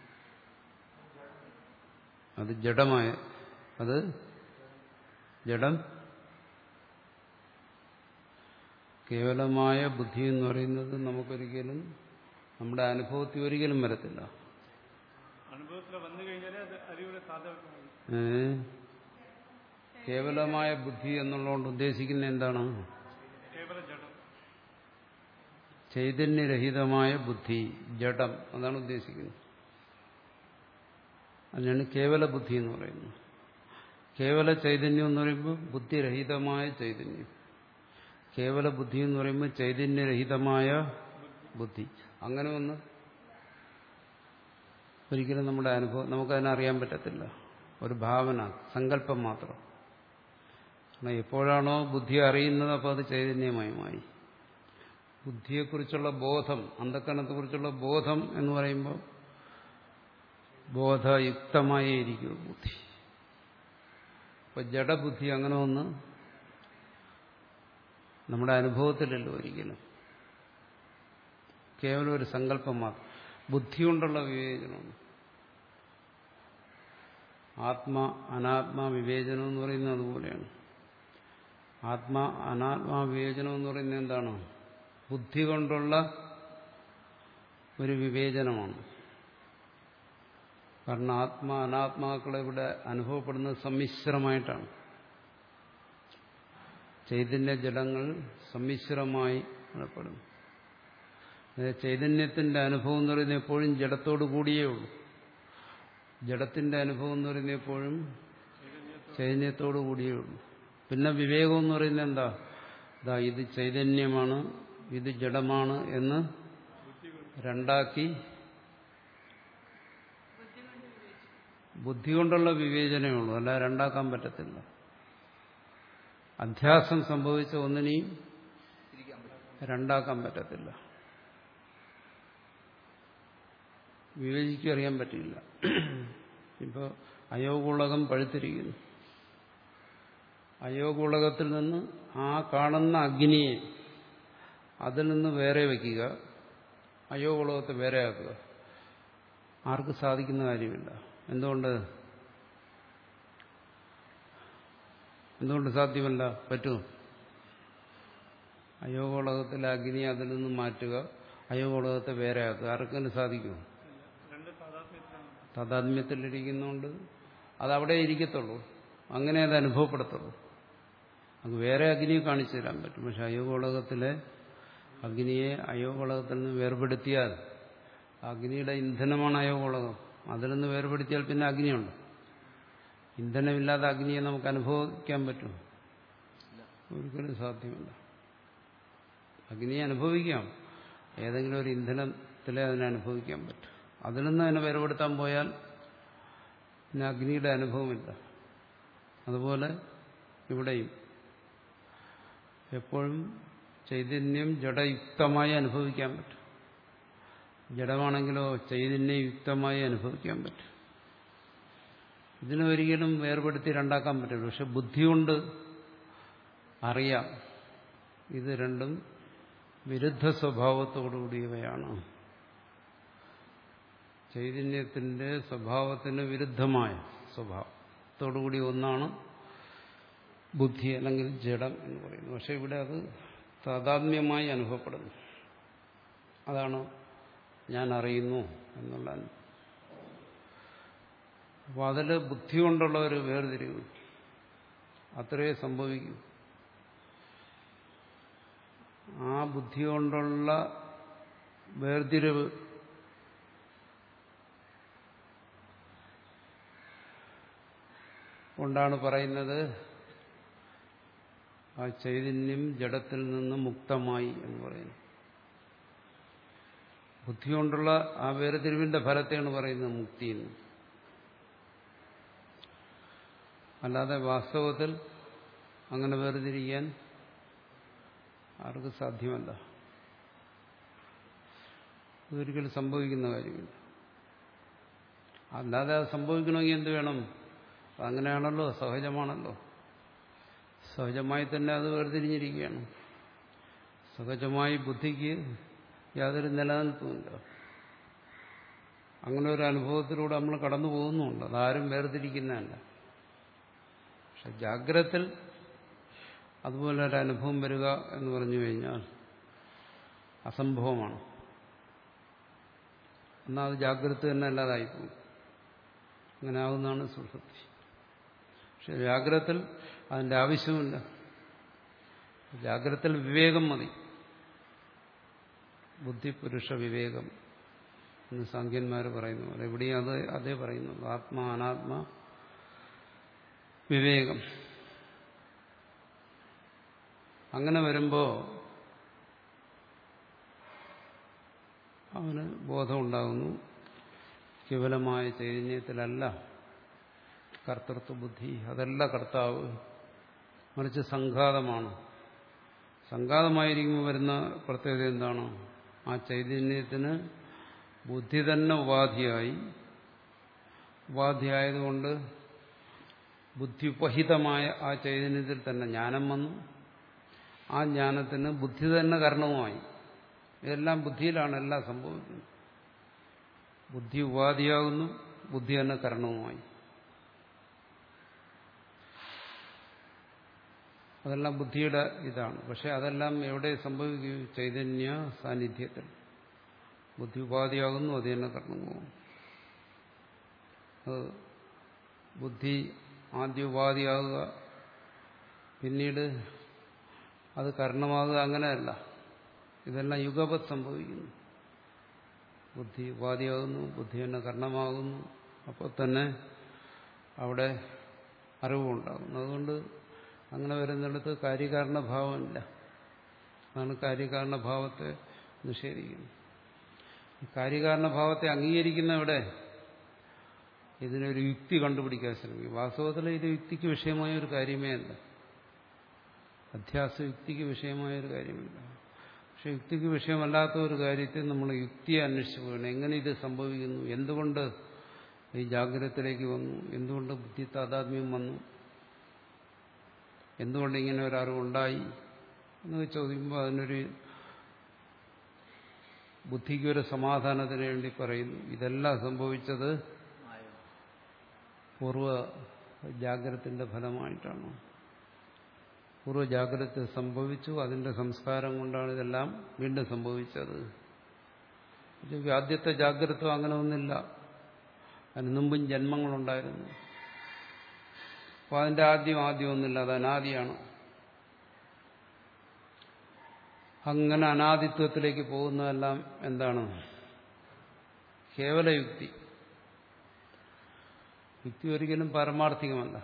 അത് ജഡമായ, അത് ജഡം. കേവലമായ ബുദ്ധി എന്ന് പറയുന്നത് നമുക്കൊരിക്കലും നമ്മുടെ അനുഭവത്തിൽ ഒരിക്കലും വരത്തില്ല. കേവലമായ ബുദ്ധി എന്നുള്ളതുകൊണ്ട് ഉദ്ദേശിക്കുന്ന എന്താണ്? ചൈതന്യരഹിതമായ ബുദ്ധി, ജഡം, അതാണ് ഉദ്ദേശിക്കുന്നത്. അതിനാണ് കേവല ബുദ്ധി എന്ന് പറയുന്നത്. കേവല ചൈതന്യം എന്ന് പറയുമ്പോൾ ബുദ്ധിരഹിതമായ ചൈതന്യം. കേവല ബുദ്ധി എന്ന് പറയുമ്പോൾ ചൈതന്യരഹിതമായ ബുദ്ധി. അങ്ങനെ ഒന്ന് ഒരിക്കലും നമ്മുടെ അനുഭവം നമുക്കതിനറിയാൻ പറ്റത്തില്ല. ഒരു ഭാവന, സങ്കല്പം മാത്രം. എപ്പോഴാണോ ബുദ്ധി അറിയുന്നത് അപ്പോൾ അത് ചൈതന്യമായി മാറി. ബുദ്ധിയെക്കുറിച്ചുള്ള ബോധം, അന്ധക്കരണത്തെക്കുറിച്ചുള്ള ബോധം എന്ന് പറയുമ്പോൾ ബോധയുക്തമായേ ഇരിക്കൂ ബുദ്ധി. അപ്പൊ ജഡബുദ്ധി അങ്ങനെ ഒന്ന് നമ്മുടെ അനുഭവത്തിലല്ലോ ഒരിക്കലും. കേവലം ഒരു സങ്കല്പം മാത്രം. ബുദ്ധി കൊണ്ടുള്ള വിവേചനം, ആത്മ അനാത്മാ വിവേചനം എന്ന് പറയുന്നത് അതുപോലെയാണ്. ആത്മാ അനാത്മാ വിവേചനം എന്ന് പറയുന്നത് എന്താണ്? ബുദ്ധി കൊണ്ടുള്ള ഒരു വിവേചനമാണ്. കാരണം ആത്മാ അനാത്മാക്കളെ ഇവിടെ അനുഭവപ്പെടുന്നത് സമ്മിശ്രമായിട്ടാണ്. ചൈതന്യ ജഡങ്ങൾ സമ്മിശ്രമായി അനുഭവപ്പെടുന്നു. ചൈതന്യത്തിന്റെ അനുഭവം എന്ന് പറയുന്നത് എപ്പോഴും ജഡത്തോടു കൂടിയേ ഉള്ളൂ. ജഡത്തിന്റെ അനുഭവം എന്ന് പറയുന്നത് എപ്പോഴും ചൈതന്യത്തോടു കൂടിയേ ഉള്ളൂ. പിന്നെ വിവേകം എന്ന് പറയുന്നത് എന്താ? ഇതാ ഇത് ചൈതന്യമാണ്, ഇത് ജഡമാണ് എന്ന് രണ്ടാക്കി ബുദ്ധി കൊണ്ടുള്ള വിവേചനമേ ഉള്ളൂ. അല്ല രണ്ടാക്കാൻ പറ്റത്തില്ല. അധ്യാസം സംഭവിച്ച ഒന്നിനെയും രണ്ടാക്കാൻ പറ്റത്തില്ല. വിവേചിക്കറിയാൻ പറ്റില്ല. ഇപ്പോൾ അയോഗുളകം പഴുത്തിരിക്കുന്നു. അയോഗുളകത്തിൽ നിന്ന് ആ കാണുന്ന അഗ്നിയെ അതിൽ നിന്ന് വേറെ വയ്ക്കുക, അയോഗുളകത്തെ വേറെ ആക്കുക. ആർക്ക് സാധിക്കുന്ന കാര്യമില്ല. എന്തുകൊണ്ട്? എന്തുകൊണ്ട് സാധ്യമല്ല? പറ്റുമോ? അയോഗോളകത്തിലെ അഗ്നി അതിൽ നിന്ന് മാറ്റുക, അയോഗോളകത്തെ വേറെ ആക്കുക. ആർക്കെങ്കിലും സാധിക്കുമോ? താതാത്മ്യത്തിലിരിക്കുന്നതുകൊണ്ട് അതവിടെ ഇരിക്കത്തുള്ളൂ. അങ്ങനെ അത് അനുഭവപ്പെടത്തുള്ളൂ. അത് വേറെ അഗ്നിയെ കാണിച്ചു തരാൻ പറ്റും. പക്ഷെ അയോഗോളകത്തിലെ അഗ്നിയെ അയോഗോളകത്തിൽ നിന്ന് വേർപെടുത്തിയാൽ അഗ്നിയുടെ ഇന്ധനമാണ് അയോഗോളകം. അതിൽ നിന്ന് വേർപെടുത്തിയാൽ പിന്നെ അഗ്നിയുണ്ട്. ഇന്ധനമില്ലാതെ അഗ്നിയെ നമുക്ക് അനുഭവിക്കാൻ പറ്റും? ഒരിക്കലും സാധ്യമല്ല. അഗ്നിയെ അനുഭവിക്കാം, ഏതെങ്കിലും ഒരു ഇന്ധനത്തിലെ അതിനെ അനുഭവിക്കാൻ പറ്റും. അതിൽ നിന്ന് അതിനെ വേർപെടുത്താൻ പോയാൽ പിന്നെ അഗ്നിയുടെ അനുഭവമില്ല. അതുപോലെ ഇവിടെയും എപ്പോഴും ചൈതന്യം ജഡയുക്തമായി അനുഭവിക്കാൻ പറ്റും. ജഡമാണെങ്കിലോ ചൈതന്യയുക്തമായി അനുഭവിക്കാൻ പറ്റും. ഇതിനൊരിക്കലും വേർപെടുത്തി രണ്ടാക്കാൻ പറ്റില്ല. പക്ഷെ ബുദ്ധി കൊണ്ട് അറിയാം ഇത് രണ്ടും വിരുദ്ധ സ്വഭാവത്തോടുകൂടിയവയാണ്. ചൈതന്യത്തിന്റെ സ്വഭാവത്തിന് വിരുദ്ധമായ സ്വഭാവത്തോടുകൂടി ഒന്നാണ് ബുദ്ധി അല്ലെങ്കിൽ ജഡം എന്ന് പറയുന്നത്. പക്ഷെ ഇവിടെ അത് താതാത്മ്യമായി അനുഭവപ്പെടുന്നു. അതാണ് ഞാൻ അറിയുന്നു എന്നുള്ള. അപ്പോൾ അതിൽ ബുദ്ധി കൊണ്ടുള്ള ഒരു വേർതിരിവ് അത്രയേ സംഭവിക്കൂ. ആ ബുദ്ധി കൊണ്ടുള്ള വേർതിരിവ് കൊണ്ടാണ് പറയുന്നത് ആ ചൈതന്യം ജഡത്തിൽ നിന്ന് മുക്തമായി എന്ന് പറയുന്നു. ബുദ്ധി കൊണ്ടുള്ള ആ വേർതിരിവിന്റെ ഫലത്തെയാണ് പറയുന്നത് മുക്തി എന്ന്. അല്ലാതെ വാസ്തവത്തിൽ അങ്ങനെ വേർതിരിക്കാൻ ആർക്കും സാധ്യമല്ല. അതൊരിക്കലും സംഭവിക്കുന്ന കാര്യമില്ല. അല്ലാതെ അത് സംഭവിക്കണമെങ്കിൽ എന്ത് വേണം? അങ്ങനെയാണല്ലോ, സഹജമാണല്ലോ. സഹജമായി തന്നെ അത് വേർതിരിഞ്ഞിരിക്കുകയാണ്. സഹജമായി ബുദ്ധിക്ക് യാതൊരു നിലനിൽപ്പുമില്ല. അങ്ങനെ ഒരു അനുഭവത്തിലൂടെ നമ്മൾ കടന്നു പോകുന്നുണ്ട്. അതാരും വേർതിരിക്കുന്നതല്ല. പക്ഷെ ജാഗ്രതത്തിൽ അതുപോലെ ഒരു അനുഭവം വരിക എന്ന് പറഞ്ഞു കഴിഞ്ഞാൽ അസംഭവമാണ്. എന്നാൽ അത് ജാഗ്രത തന്നെ അല്ലാതായിപ്പോകും. അങ്ങനെ ആവുന്നതാണ് സുഷുപ്തി. പക്ഷെ ജാഗ്രതത്തിൽ അതിൻ്റെ ആവശ്യമില്ല. ജാഗ്രതത്തിൽ വിവേകം മതി. ബുദ്ധി പുരുഷ വിവേകം എന്ന് സാഖ്യന്മാർ പറയുന്നു പോലെ എവിടെയും അത് അതേ പറയുന്നു. ആത്മാ അനാത്മ വിവേകം. അങ്ങനെ വരുമ്പോൾ അവന് ബോധമുണ്ടാകുന്നു. കേവലമായ ചൈതന്യത്തിലല്ല കർത്തൃത്വ ബുദ്ധി, അതല്ല കർത്താവ്, മറിച്ച് സംഘാതമാണ്. സംഘാതമായിരിക്കുമ്പോൾ വരുന്ന പ്രത്യേകത എന്താണ്? ആ ചൈതന്യത്തിന് ബുദ്ധി തന്നെ ഉപാധിയായി. ഉപാധിയായതുകൊണ്ട് ബുദ്ധിപഹിതമായ ആ ചൈതന്യത്തിൽ തന്നെ ജ്ഞാനം വന്നു. ആ ജ്ഞാനത്തിന് ബുദ്ധി തന്നെ കാരണവുമായി. ഇതെല്ലാം ബുദ്ധിയിലാണ് എല്ലാം സംഭവിക്കുന്നത്. ബുദ്ധി ഉപാധിയാകുന്നു, ബുദ്ധി തന്നെ കാരണവുമായി. അതെല്ലാം ബുദ്ധിയുടെ ഇതാണ്. പക്ഷെ അതെല്ലാം എവിടെ സംഭവിക്കും? ചൈതന്യ സാന്നിധ്യത്തിൽ. ബുദ്ധി ഉപാധിയാകുന്നു, അത് തന്നെ കാരണവുമാകും. അത് ബുദ്ധി ആദ്യ ഉപാധിയാകുക, പിന്നീട് അത് കാരണമാകുക, അങ്ങനെയല്ല. ഇതെല്ലാം യുഗപത് സംഭവിക്കുന്നു. ബുദ്ധി ഉപാധിയാകുന്നു, ബുദ്ധി തന്നെ കാരണമാകുന്നു. അപ്പോൾ തന്നെ അവിടെ അറിവുണ്ടാകുന്നു. അതുകൊണ്ട് അങ്ങനെ വരുന്നിടത്ത് കാര്യകാരണഭാവമില്ല. അതാണ് കാര്യകാരണഭാവത്തെ നിഷേധിക്കുന്നത്. കാര്യകാരണഭാവത്തെ അംഗീകരിക്കുന്നവിടെ ഇതിനൊരു യുക്തി കണ്ടുപിടിക്കാൻ ശ്രമിക്കും. വാസ്തവത്തിൽ ഇത് യുക്തിക്ക് വിഷയമായ ഒരു കാര്യമേ അല്ല. അധ്യാസ യുക്തിക്ക് വിഷയമായ ഒരു കാര്യമില്ല. പക്ഷെ യുക്തിക്ക് വിഷയമല്ലാത്ത ഒരു കാര്യത്തിൽ നമ്മൾ യുക്തിയെ അന്വേഷിച്ചു പോകണം. എങ്ങനെ ഇത് സംഭവിക്കുന്നു? എന്തുകൊണ്ട് ഈ ജാഗ്രതത്തിലേക്ക് വന്നു? എന്തുകൊണ്ട് ബുദ്ധി താതാത്മ്യം വന്നു? എന്തുകൊണ്ട് ഇങ്ങനെ ഒരു അറിവുണ്ടായി എന്ന് ചോദിക്കുമ്പോൾ അതിനൊരു ബുദ്ധിക്കൊരു സമാധാനത്തിന് വേണ്ടി പറയുന്നു. ഇതെല്ലാം സംഭവിച്ചത് പൂർവ്വ ജാഗ്രതത്തിന്റെ ഫലമായിട്ടാണ്. പൂർവ്വ ജാഗ്രത സംഭവിച്ചു, അതിന്റെ സംസ്കാരം കൊണ്ടാണ് ഇതെല്ലാം വീണ്ടും സംഭവിച്ചത്. ആദ്യത്തെ ജാഗ്രത അങ്ങനെ ഒന്നില്ല. അതിന് മുമ്പും ജന്മങ്ങളുണ്ടായിരുന്നു. അപ്പോൾ അതിന്റെ ആദ്യം ആദ്യം ഒന്നില്ല, അത് അനാദിയാണ്. അങ്ങനെ അനാദിത്വത്തിലേക്ക് പോകുന്നതെല്ലാം എന്താണ്? കേവല യുക്തി. യുക്തി ഒരിക്കലും പാരമാർത്ഥികമല്ല.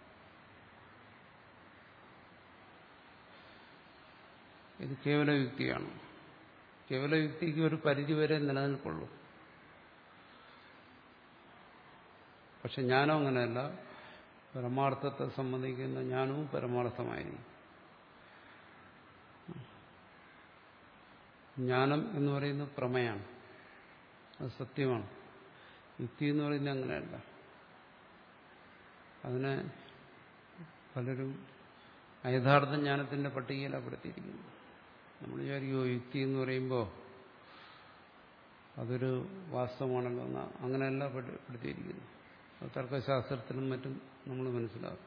ഇത് കേവല യുക്തിയാണ്. കേവല യുക്തിക്ക് ഒരു പരിധിവരെ നിലനിൽപ്പുള്ളൂ. പക്ഷെ ജ്ഞാനം അങ്ങനെയല്ല. പരമാർത്ഥത്തെ സംബന്ധിക്കുന്ന ജ്ഞാനവും പരമാർത്ഥമായിരിക്കും. ജ്ഞാനം എന്ന് പറയുന്നത് പ്രമേയാണ്, അത് സത്യമാണ്. യുക്തി എന്ന് പറയുന്നത് അങ്ങനെയല്ല. അതിനെ പലരും യഥാർത്ഥ ജ്ഞാനത്തിന്റെ പട്ടികയിലപ്പെടുത്തിയിരിക്കുന്നു. നമ്മൾ വിചാരിക്കുമോ യുക്തി എന്ന് പറയുമ്പോൾ അതൊരു വാസ്തവമാണല്ലോ എന്ന്? അങ്ങനെയല്ല പെടുത്തിയിരിക്കുന്നു. അത് തർക്കശാസ്ത്രത്തിലും മറ്റും നമ്മൾ മനസ്സിലാക്കും.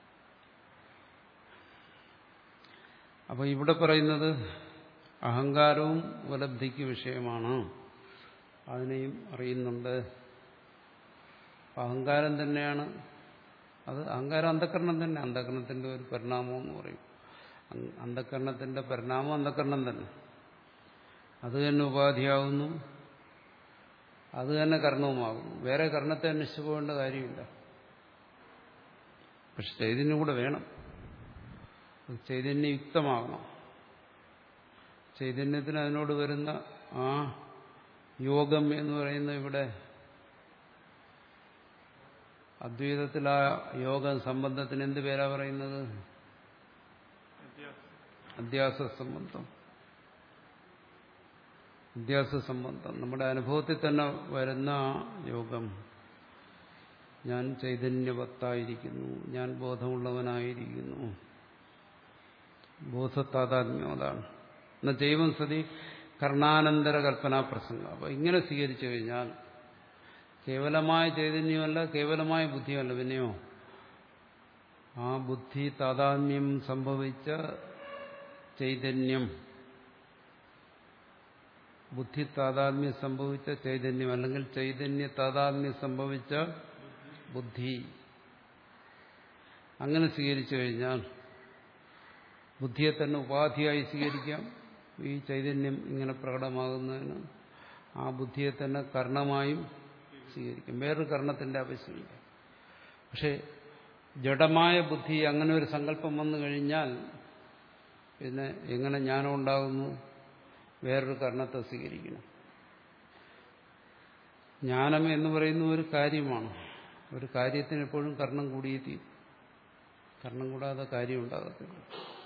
അപ്പോൾ ഇവിടെ പറയുന്നത് അഹങ്കാരവും ഉപലബ്ധിക്ക് വിഷയമാണ്. അതിനെയും അറിയുന്നുണ്ട്. അഹങ്കാരം തന്നെയാണ് അത്. അഹങ്കാരം അന്ധകരണം തന്നെ. അന്ധകരണത്തിന്റെ ഒരു പരിണാമം എന്ന് പറയും. അന്ധകരണത്തിന്റെ പരിണാമം അന്ധകരണം തന്നെ. അത് തന്നെ ഉപാധിയാവുന്നു, അത് തന്നെ കർണവുമാകുന്നു. വേറെ കർണത്തെ അന്വേഷിച്ചു പോകേണ്ട കാര്യമില്ല. പക്ഷെ ചൈതന്യം കൂടെ വേണം. ചൈതന്യയുക്തമാകണം. ചൈതന്യത്തിന് അതിനോട് വരുന്ന ആ യോഗം എന്ന് പറയുന്ന ഇവിടെ അദ്വൈതത്തിൽ ആ യോഗ സംബന്ധത്തിന് എന്ത് പേരാ പറയുന്നത്? അധ്യാസ സംബന്ധം. അധ്യാസ സംബന്ധം നമ്മുടെ അനുഭവത്തിൽ തന്നെ വരുന്ന യോഗം. ഞാൻ ചൈതന്യവത്തായിരിക്കുന്നു, ഞാൻ ബോധമുള്ളവനായിരിക്കുന്നു, ബോധത്താതാത്മ്യം. അതാണ് എന്ന ജൈവം സതി കർണാനന്തര കൽപ്പനാ പ്രസംഗം. അപ്പൊ ഇങ്ങനെ സ്വീകരിച്ചു കഴിഞ്ഞാൽ കേവലമായ ചൈതന്യമല്ല, കേവലമായ ബുദ്ധിയല്ല, പിന്നെയോ ആ ബുദ്ധി താതാത്മ്യം സംഭവിച്ച ചൈതന്യം, ബുദ്ധി താതാത്മ്യം സംഭവിച്ച ചൈതന്യം, അല്ലെങ്കിൽ ചൈതന്യ താതാത്മ്യം സംഭവിച്ച ബുദ്ധി, അങ്ങനെ സ്വീകരിച്ചു കഴിഞ്ഞാൽ ബുദ്ധിയെ തന്നെ ഉപാധിയായി സ്വീകരിക്കാം. ഈ ചൈതന്യം ഇങ്ങനെ പ്രകടമാകുന്നതിന് ആ ബുദ്ധിയെ തന്നെ കർണമായും സ്വീകരിക്കും. വേറൊരു കർണത്തിന്റെ ആവശ്യമില്ല. പക്ഷെ ജഡമായ ബുദ്ധി അങ്ങനെ ഒരു സങ്കല്പം വന്നു കഴിഞ്ഞാൽ പിന്നെ എങ്ങനെ ജ്ഞാനം ഉണ്ടാകുന്നു? വേറൊരു കർണത്തെ സ്വീകരിക്കണം. ജ്ഞാനം എന്ന് പറയുന്ന ഒരു കാര്യമാണ്. ഒരു കാര്യത്തിന് എപ്പോഴും കർണം കൂടിയേ തീരും. കർണം കൂടാതെ കാര്യം ഉണ്ടാകത്തില്ല.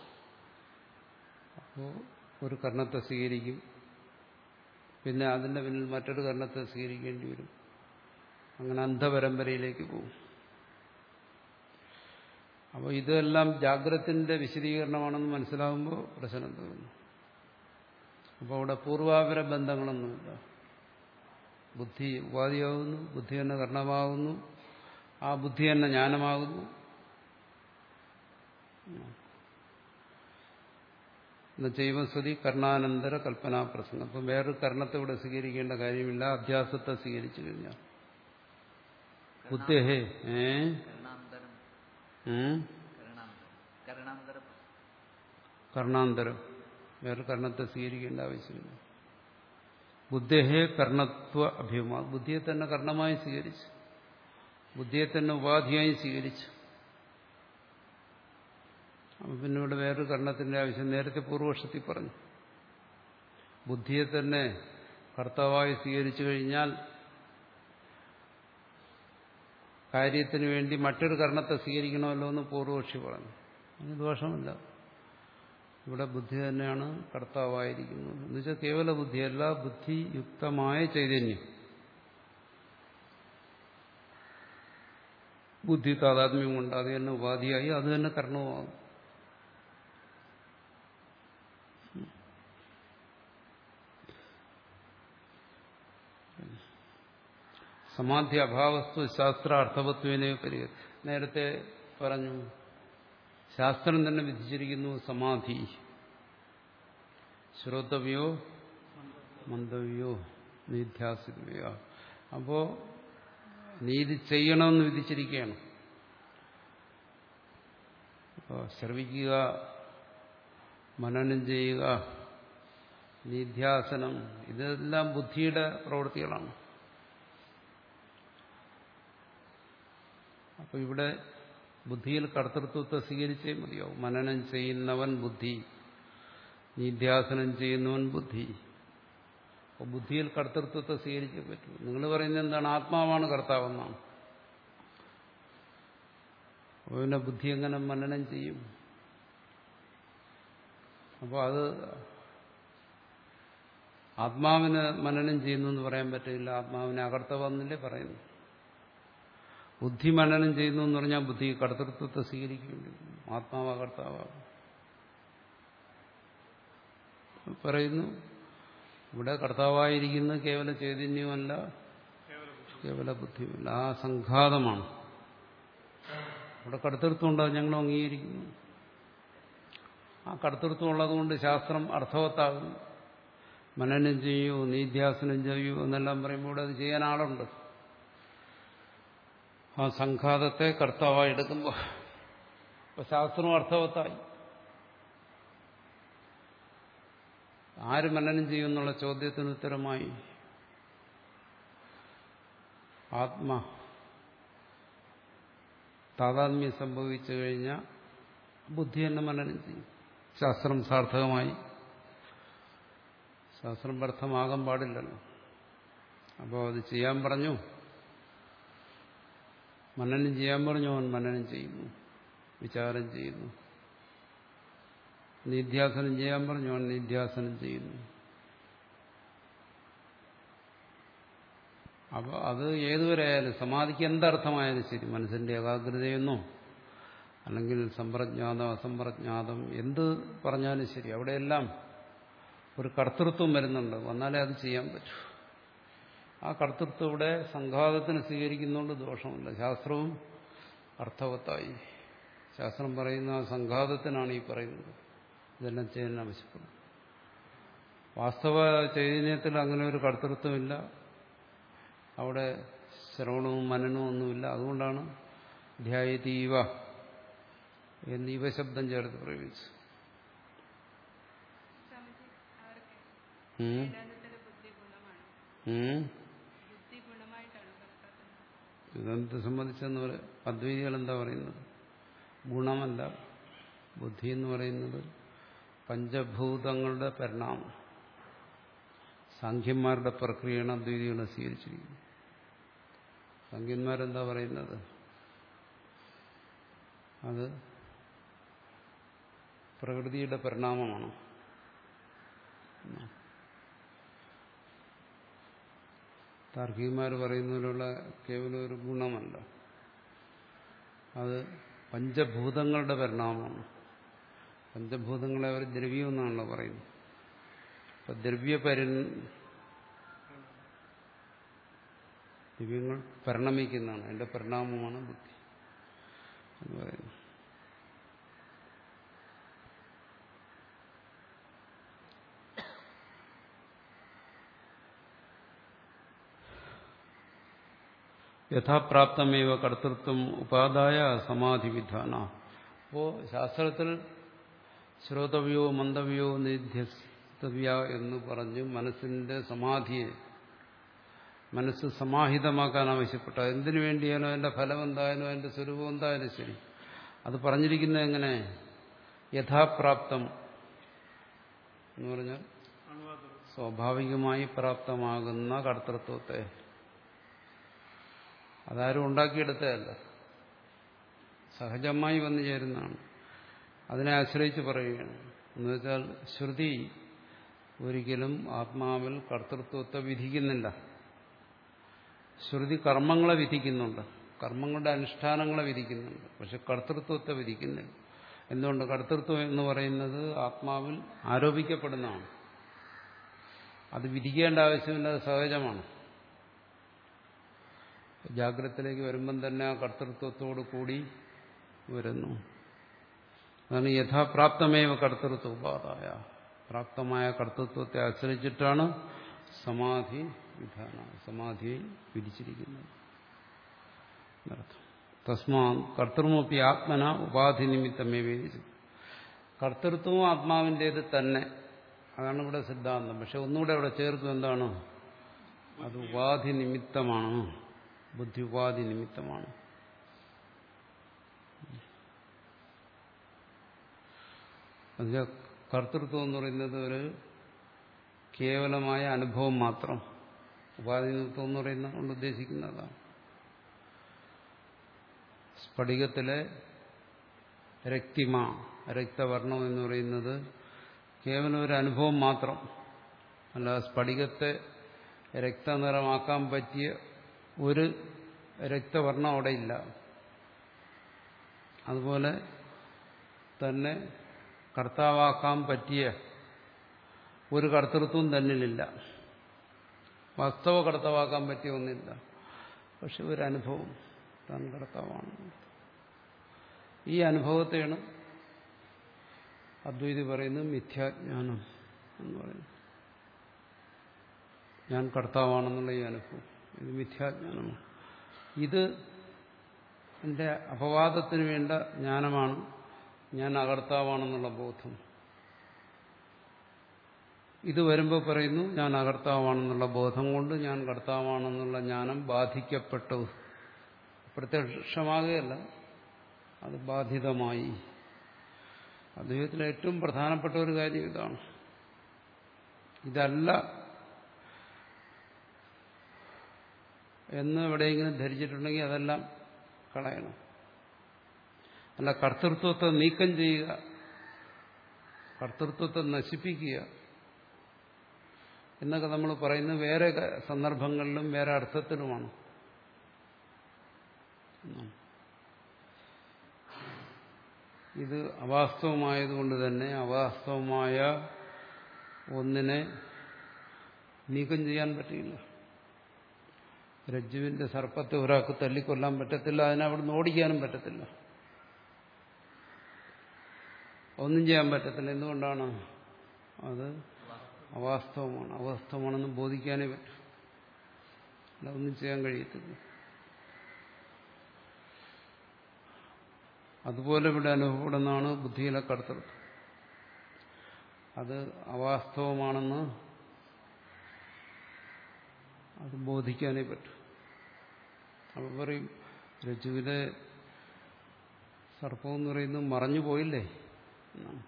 അപ്പോൾ ഒരു കർണത്തെ സ്വീകരിക്കും, പിന്നെ അതിന്റെ പിന്നിൽ മറ്റൊരു കർണത്തെ സ്വീകരിക്കേണ്ടി വരും. അങ്ങനെ അന്ധപരമ്പരയിലേക്ക് പോകും. അപ്പോൾ ഇതെല്ലാം ജാഗ്രത്തിന്റെ വിശദീകരണമാണെന്ന് മനസ്സിലാകുമ്പോൾ പ്രശ്നം തോന്നുന്നു. അപ്പോൾ അവിടെ പൂർവാപര ബന്ധങ്ങളൊന്നുമില്ല. ബുദ്ധി ഉപാധിയാകുന്നു, ബുദ്ധി തന്നെ കർണമാകുന്നു, ആ ബുദ്ധി തന്നെ ജ്ഞാനമാകുന്നു. ജൈവസ്വതി കർണാനന്തര കൽപ്പനാ പ്രസംഗം. അപ്പം വേറൊരു കർണത്തെ ഇവിടെ സ്വീകരിക്കേണ്ട കാര്യമില്ല. അധ്യാസത്തെ സ്വീകരിച്ചു കഴിഞ്ഞാൽ ബുദ്ധേഹേ ഏ കർണാന്തരം, വേറെ കർണത്തെ സ്വീകരിക്കേണ്ട ആവശ്യമില്ല. ബുദ്ധേഹേ കർണത്വ അഭ്യൂമ, ബുദ്ധിയെ തന്നെ കർണമായി സ്വീകരിച്ചു, ബുദ്ധിയെ തന്നെ ഉപാധിയായി സ്വീകരിച്ചു. അപ്പം പിന്നെ ഇവിടെ വേറൊരു കർണത്തിന്റെ ആവശ്യം. നേരത്തെ പൂർവപക്ഷത്തിൽ പറഞ്ഞു, ബുദ്ധിയെ തന്നെ കർത്താവായി സ്വീകരിച്ചു കഴിഞ്ഞാൽ കാര്യത്തിന് വേണ്ടി മറ്റൊരു കർണത്തെ സ്വീകരിക്കണമല്ലോ എന്ന് പൂർവപക്ഷി പറഞ്ഞു. അതിന് ദോഷമില്ല. ഇവിടെ ബുദ്ധി തന്നെയാണ് കർത്താവായിരിക്കുന്നത്. എന്നുവെച്ചാൽ കേവല ബുദ്ധിയല്ല, ബുദ്ധിയുക്തമായ ചൈതന്യം, ബുദ്ധി താതാത്മ്യം കൊണ്ട് അത് തന്നെ ഉപാധിയായി, അത് തന്നെ കർണവുമാകും. സമാധി അഭാവസ്തു ശാസ്ത്ര അർത്ഥവത്വേനെ പരിഹ. നേരത്തെ പറഞ്ഞു, ശാസ്ത്രം തന്നെ വിധിച്ചിരിക്കുന്നു സമാധി ശ്രോതവ്യോ മന്ദവ്യോ നിധ്യാസിതവ്യോ. അപ്പോ നീതി ചെയ്യണമെന്ന് വിധിച്ചിരിക്കുകയാണ്. അപ്പോൾ ശ്രവിക്കുക, മനനം ചെയ്യുക, നിധ്യാസനം, ഇതെല്ലാം ബുദ്ധിയുടെ പ്രവൃത്തികളാണ്. അപ്പൊ ഇവിടെ ബുദ്ധിയിൽ കർത്തൃത്വത്തെ സ്വീകരിച്ചേ മതിയാവും. മനനം ചെയ്യുന്നവൻ ബുദ്ധി, നിധ്യാസനം ചെയ്യുന്നവൻ ബുദ്ധി. അപ്പോൾ ബുദ്ധിയിൽ കർത്തൃത്വത്തെ സ്വീകരിച്ചേ പറ്റൂ. നിങ്ങൾ പറയുന്നത് എന്താണ്? ആത്മാവാണ് കർത്താവെന്നാണ്. അപ്പോൾ പിന്നെ ബുദ്ധി എങ്ങനെ മനനം ചെയ്യും? അപ്പോൾ അത് ആത്മാവിന് മനനം ചെയ്യുന്നു എന്ന് പറയാൻ പറ്റില്ല. ആത്മാവിനെ അകർത്തവെന്നല്ലേ പറയുന്നു. ബുദ്ധി മനനം ചെയ്യുന്നു എന്ന് പറഞ്ഞാൽ ബുദ്ധി കർത്തൃത്വത്തെ സ്വീകരിക്കേണ്ടി വരും. ആത്മാവ് അകർത്താവാകും. പറയുന്നു ഇവിടെ കർത്താവായിരിക്കുന്നത് കേവല ചൈതന്യമല്ല, കേവല ബുദ്ധിയുമല്ല, ആ സംഘാതമാണ്. ഇവിടെ കർത്തൃത്വം ഉണ്ട്, അത് ഞങ്ങൾ അംഗീകരിക്കുന്നു. ആ കർത്തൃത്വം ഉള്ളതുകൊണ്ട് ശാസ്ത്രം അർത്ഥവത്താകുന്നു. മനനം ചെയ്യൂ, നിധ്യാസനം ചെയ്യൂ എന്നെല്ലാം പറയുമ്പോൾ ഇവിടെ അത് ചെയ്യാൻ ആളുണ്ട്. ആ സംഘാതത്തെ കർത്താവായി എടുക്കുമ്പോൾ ഇപ്പൊ ശാസ്ത്രം അർത്ഥവത്തായി. ആര് മനനം ചെയ്യുമെന്നുള്ള ചോദ്യത്തിന് ഉത്തരമായി ആത്മ താതാത്മ്യം സംഭവിച്ചു കഴിഞ്ഞാൽ ബുദ്ധി തന്നെ മനനം ചെയ്യും. ശാസ്ത്രം സാർത്ഥകമായി. ശാസ്ത്രം വ്യർത്ഥമാകാൻ പാടില്ലല്ലോ. അപ്പോൾ അത് ചെയ്യാൻ പറഞ്ഞു, മനനം ചെയ്യാൻ പറഞ്ഞു, അവൻ മനനം ചെയ്യുന്നു, വിചാരം ചെയ്യുന്നു. നിധ്യാസനം ചെയ്യാൻ പറഞ്ഞു, അവൻ നിധ്യാസനം ചെയ്യുന്നു. അപ്പോൾ അത് ഏതുവരെ ആയാലും സമാധിക്ക് എന്തർത്ഥമായാലും ശരി, മനസ്സിന്റെ ഏകാഗ്രതയെന്നോ അല്ലെങ്കിൽ സമ്പ്രജ്ഞാതം അസംപ്രജ്ഞാതം എന്ത് പറഞ്ഞാലും ശരി, അവിടെയെല്ലാം ഒരു കർത്തൃത്വം വരുന്നുണ്ട്. വന്നാലേ അത് ചെയ്യാൻ പറ്റൂ. ആ കർത്തൃത്വം ഇവിടെ സംഘാതത്തിന് സ്വീകരിക്കുന്നതുകൊണ്ട് ദോഷമില്ല. ശാസ്ത്രവും അർത്ഥവത്തായി. ശാസ്ത്രം പറയുന്ന ആ സംഘാതത്തിനാണ് ഈ പറയുന്നത് ഇതെല്ലാം ചെയ്യാൻ ആവശ്യപ്പെടുന്നത്. വാസ്തവ ചൈതന്യത്തിൽ അങ്ങനെ ഒരു കർത്തൃത്വമില്ല. അവിടെ ശ്രവണവും മനനവും ഒന്നുമില്ല. അതുകൊണ്ടാണ് ധ്യായതീവ എന്ന് ഇവശബ്ദം ചേർത്ത് പ്രയോഗിച്ചു. ഇതെന്ത് സംബന്ധിച്ചെന്ന് അദ്വൈതികൾ എന്താ പറയുന്നത്? ഗുണമല്ല, ബുദ്ധി എന്ന് പറയുന്നത് പഞ്ചഭൂതങ്ങളുടെ പരിണാമം. സാഖ്യന്മാരുടെ പ്രക്രിയയാണ് അദ്വൈതികളെ സ്വീകരിച്ചിരിക്കുന്നത്. സാഖ്യന്മാരെന്താ പറയുന്നത്? അത് പ്രകൃതിയുടെ പരിണാമമാണ്. താർക്കികന്മാർ പറയുന്നതിലുള്ള കേവലം ഒരു ഗുണമല്ല, അത് പഞ്ചഭൂതങ്ങളുടെ പരിണാമമാണ്. പഞ്ചഭൂതങ്ങളെ അവർ ദ്രവ്യം എന്നാണല്ലോ പറയുന്നത്. അപ്പൊ ദ്രവ്യപരി ദ്രവ്യങ്ങൾ പരിണമിക്കുന്നതാണ്, അതിന്റെ പരിണാമമാണ് ബുദ്ധി എന്ന് പറയുന്നത്. യഥാപ്രാപ്തമേവ കർത്തൃത്വം ഉപാദായ സമാധി വിധാന. അപ്പോ ശാസ്ത്രത്തിൽ ശ്രോതവ്യോ മന്ദവ്യോ നിധ്യസ്തവ്യ എന്ന് പറഞ്ഞു മനസ്സിന്റെ സമാധിയെ, മനസ്സ് സമാഹിതമാക്കാൻ ആവശ്യപ്പെട്ട എന്തിനു വേണ്ടിയാലും അതിന്റെ ഫലം എന്തായാലും അതിന്റെ സ്വരൂപം എന്തായാലും ശരി, അത് പറഞ്ഞിരിക്കുന്നത് എങ്ങനെ? യഥാപ്രാപ്തം എന്ന് പറഞ്ഞാൽ സ്വാഭാവികമായി പ്രാപ്തമാകുന്ന കർത്തൃത്വത്തെ. അതാരും ഉണ്ടാക്കിയെടുത്തതല്ല, സഹജമായി വന്നു ചേരുന്നതാണ്. അതിനെ ആശ്രയിച്ച് പറയുകയാണ്. എന്നുവെച്ചാൽ ശ്രുതി ഒരിക്കലും ആത്മാവിൽ കർത്തൃത്വത്തെ വിധിക്കുന്നില്ല. ശ്രുതി കർമ്മങ്ങളെ വിധിക്കുന്നുണ്ട്, കർമ്മങ്ങളുടെ അനുഷ്ഠാനങ്ങളെ വിധിക്കുന്നുണ്ട്, പക്ഷെ കർത്തൃത്വത്തെ വിധിക്കുന്നില്ല. എന്തുകൊണ്ട്? കർത്തൃത്വം എന്ന് പറയുന്നത് ആത്മാവിൽ ആരോപിക്കപ്പെടുന്നതാണ്. അത് വിധിക്കേണ്ട ആവശ്യമില്ല, അത് സഹജമാണ്. ജാഗ്രതത്തിലേക്ക് വരുമ്പം തന്നെ ആ കർത്തൃത്വത്തോട് കൂടി വരുന്നു. അതാണ് യഥാപ്രാപ്തമേവ കർത്തൃത്വ ഉപാദായ. പ്രാപ്തമായ കർത്തൃത്വത്തെ ആശ്രയിച്ചിട്ടാണ് സമാധി വിധാന, സമാധിയെ വിധിച്ചിരിക്കുന്നത്. തസ്മാ കർത്തൃമൊപ്പി ആത്മന ഉപാധി നിമിത്തമേ വേദിച്ചു. കർത്തൃത്വവും ആത്മാവിൻ്റേത് തന്നെ, അതാണ് ഇവിടെ സിദ്ധാന്തം. പക്ഷെ ഒന്നുകൂടെ അവിടെ ചേർക്കും, എന്താണ്? അത് ഉപാധി നിമിത്തമാണ്, ബുദ്ധി ഉപാധി നിമിത്തമാണ്. അതിന്റെ കർത്തൃത്വം എന്ന് പറയുന്നത് ഒരു കേവലമായ അനുഭവം മാത്രം. ഉപാധി നിമിത്തം എന്ന് പറയുന്നത് കൊണ്ട് ഉദ്ദേശിക്കുന്നതാണ് സ്ഫടികത്തിലെ രക്തിമ, രക്തവർണം എന്ന് പറയുന്നത് കേവലം ഒരു അനുഭവം മാത്രം. അല്ലാതെ സ്ഫടികത്തെ രക്തനിറമാക്കാൻ പറ്റിയ ഒരു രക്തവർണം അവിടെ ഇല്ല. അതുപോലെ തന്നെ കർത്താവാക്കാൻ പറ്റിയ ഒരു കർത്തൃത്വം തന്നിലില്ല. വാസ്തവ കർത്താവാക്കാൻ പറ്റിയ ഒന്നില്ല, പക്ഷെ ഒരു അനുഭവം, താൻ കർത്താവാണ്. ഈ അനുഭവത്തെയാണ് അദ്വൈതി പറയുന്നത് മിഥ്യാജ്ഞാനം എന്ന് പറയുന്നത്. ഞാൻ കർത്താവാണെന്നുള്ള ഈ അനുഭവം, ഇത് മിഥ്യാജ്ഞാനമാണ്. ഇത് എന്റെ അപവാദത്തിന് വേണ്ട ജ്ഞാനമാണ്, ഞാൻ അകർത്താവാണെന്നുള്ള ബോധം. ഇത് വരുമ്പോൾ പറയുന്നു ഞാൻ അകർത്താവാണെന്നുള്ള ബോധം കൊണ്ട് ഞാൻ കർത്താവാണെന്നുള്ള ജ്ഞാനം ബാധിക്കപ്പെട്ടു. പ്രത്യക്ഷമാകുകയല്ല, അത് ബാധിതമായി. അദ്വൈതത്തിലെ ഏറ്റവും പ്രധാനപ്പെട്ട ഒരു കാര്യം ഇതാണ്. ഇതല്ല എന്ന് എവിടെയെങ്കിലും ധരിച്ചിട്ടുണ്ടെങ്കിൽ അതെല്ലാം കളയണം. അല്ല കർത്തൃത്വത്തെ നീക്കം ചെയ്യുക, കർത്തൃത്വത്തെ നശിപ്പിക്കുക എന്നൊക്കെ നമ്മൾ പറയുന്നത് വേറെ സന്ദർഭങ്ങളിലും വേറെ അർത്ഥത്തിലുമാണ്. ഇത് അവാസ്തവമായതുകൊണ്ട് തന്നെ അവാസ്തവമായ ഒന്നിനെ നീക്കം ചെയ്യാൻ പറ്റില്ല. രജ്ജുവിന്റെ സർപ്പത്തെ ഒരാൾക്ക് തല്ലിക്കൊല്ലാൻ പറ്റത്തില്ല, അതിനെ അവിടുന്ന് ഓടിക്കാനും പറ്റത്തില്ല, ഒന്നും ചെയ്യാൻ പറ്റത്തില്ല. എന്തുകൊണ്ടാണ്? അത് അവാസ്തവമാണ്. അവാസ്തവമാണെന്ന് ബോധിക്കാനേ പറ്റും, അല്ല ഒന്നും ചെയ്യാൻ കഴിയത്തില്ല. അതുപോലെ ഇവിടെ അനുഭവപ്പെടുന്നതാണ് ബുദ്ധിയിലെ കർത്തൃത്വം. അത് അവാസ്തവമാണെന്ന് അത് ബോധിക്കാനേ പറ്റും. അപ്പൊ പറയും രജ്ജുവിലെ സർപ്പം എന്ന് പറയുന്നത് മറഞ്ഞു പോയില്ലേ എന്നാണ്.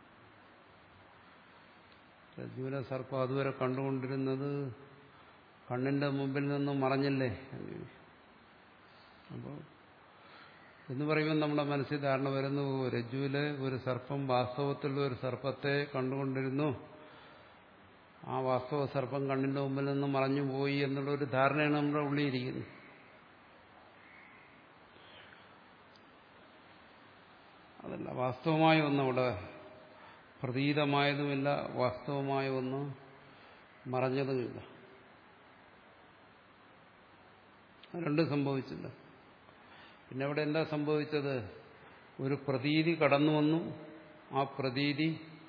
രജ്ജുവിലെ സർപ്പം അതുവരെ കണ്ടുകൊണ്ടിരുന്നത് കണ്ണിന്റെ മുമ്പിൽ നിന്ന് മറഞ്ഞില്ലേ. അപ്പോൾ എന്ന് പറയുമ്പോൾ നമ്മുടെ മനസ്സിൽ ധാരണ വരുന്നു, രജ്ജുവിലെ ഒരു സർപ്പം വാസ്തവത്തിലുള്ള ഒരു സർപ്പത്തെ കണ്ടുകൊണ്ടിരുന്നു, ആ വാസ്തവ സർപ്പം കണ്ണിന്റെ മുമ്പിൽ നിന്ന് മറഞ്ഞുപോയി എന്നുള്ളൊരു ധാരണയാണ് നമ്മുടെ ഉള്ളിലിരിക്കുന്നത്. അതല്ല, വാസ്തവമായ ഒന്ന് അവിടെ പ്രതീതമായതുമില്ല, വാസ്തവമായ ഒന്ന് മറഞ്ഞതുമില്ല, രണ്ടും സംഭവിച്ചില്ല. പിന്നെ അവിടെ എന്താ സംഭവിച്ചത്? ഒരു പ്രതീതി കടന്നു വന്നു, ആ പ്രതീതി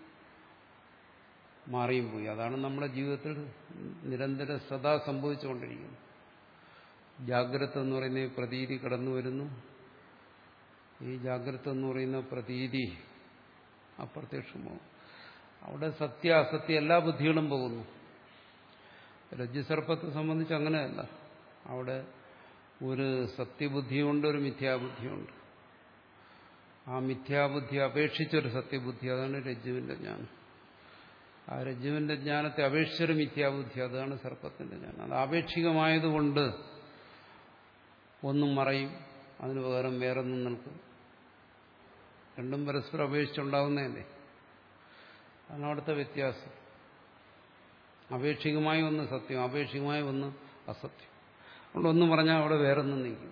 മാറിയും പോയി. അതാണ് നമ്മുടെ ജീവിതത്തിൽ നിരന്തരം സദാ സംഭവിച്ചുകൊണ്ടിരിക്കുന്നത്. ജാഗ്രത എന്ന് പറയുന്ന ഈ പ്രതീതി കടന്നു വരുന്നു, ഈ ജാഗ്രത എന്ന് പറയുന്ന പ്രതീതി അപ്രത്യക്ഷമാവും. അവിടെ സത്യ അസത്യ എല്ലാ ബുദ്ധികളും പോകുന്നു. രജ്ജുസർപ്പത്തെ സംബന്ധിച്ച് അങ്ങനെയല്ല. അവിടെ ഒരു സത്യബുദ്ധിയുണ്ട്, ഒരു മിഥ്യാബുദ്ധിയുണ്ട്. ആ മിഥ്യാബുദ്ധി അപേക്ഷിച്ചൊരു സത്യബുദ്ധി, അതാണ് രജ്ജുവിന്റെ ജ്ഞാനം. ആ രജ്ജുവിന്റെ ജ്ഞാനത്തെ അപേക്ഷിച്ചൊരു മിഥ്യാബുദ്ധി, അതാണ് സർപ്പത്തിന്റെ ജ്ഞാനം. അത് ആപേക്ഷികമായതുകൊണ്ട് ഒന്നും മറയും, അതിന് പകരം വേറൊന്നും നിൽക്കും. രണ്ടും പരസ്പരം അപേക്ഷിച്ചുണ്ടാകുന്നതല്ലേ. അതാണ് അവിടുത്തെ വ്യത്യാസം. അപേക്ഷികമായ ഒന്ന് സത്യം, അപേക്ഷികമായ ഒന്ന് അസത്യം. അതുകൊണ്ട് ഒന്നും പറഞ്ഞാൽ അവിടെ വേറൊന്നും നീക്കും.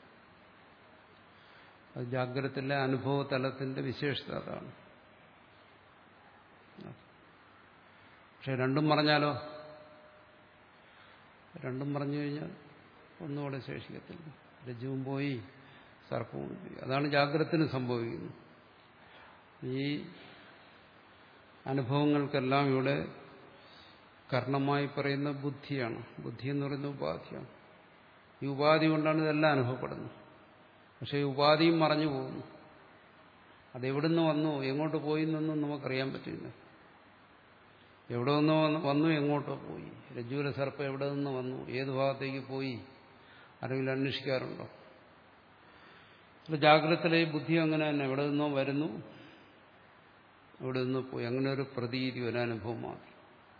അത് ജാഗ്രതത്തിലെ അനുഭവ തലത്തിന്റെ വിശേഷത അതാണ്. പക്ഷെ രണ്ടും പറഞ്ഞാലോ, രണ്ടും പറഞ്ഞു കഴിഞ്ഞാൽ ഒന്നും അവിടെ ശേഷിക്കത്തില്ല. രജ്ജുവും പോയി, സർപ്പവും പോയി. അതാണ് ജാഗ്രതത്തിന് സംഭവിക്കുന്നത്. ഈ അനുഭവങ്ങൾക്കെല്ലാം ഇവിടെ കാരണമായി പറയുന്ന ബുദ്ധിയാണ്. ബുദ്ധി എന്ന് പറയുന്ന ഉപാധിയാണ്. ഈ ഉപാധി കൊണ്ടാണ് ഇതെല്ലാം അനുഭവപ്പെടുന്നത്. പക്ഷെ ഈ ഉപാധിയും മറഞ്ഞു പോകുന്നു. അതെവിടുന്ന് വന്നു, എങ്ങോട്ട് പോയി എന്നൊന്നും നമുക്കറിയാൻ പറ്റില്ല. എവിടെ നിന്നോ വന്നു, എങ്ങോട്ടോ പോയി. രജ്ജുവിലെ സർപ്പം എവിടെ നിന്ന് വന്നു, ഏത് ഭാഗത്തേക്ക് പോയി, ആരെങ്കിലും അന്വേഷിക്കാറുണ്ടോ? ജാഗ്രതത്തിലെ ബുദ്ധി അങ്ങനെ തന്നെ, എവിടെ നിന്നോ വരുന്നു, എവിടെ നിന്നോ പോയി. അങ്ങനെ ഒരു പ്രതീതി, ഒരു അനുഭവം മാത്രം.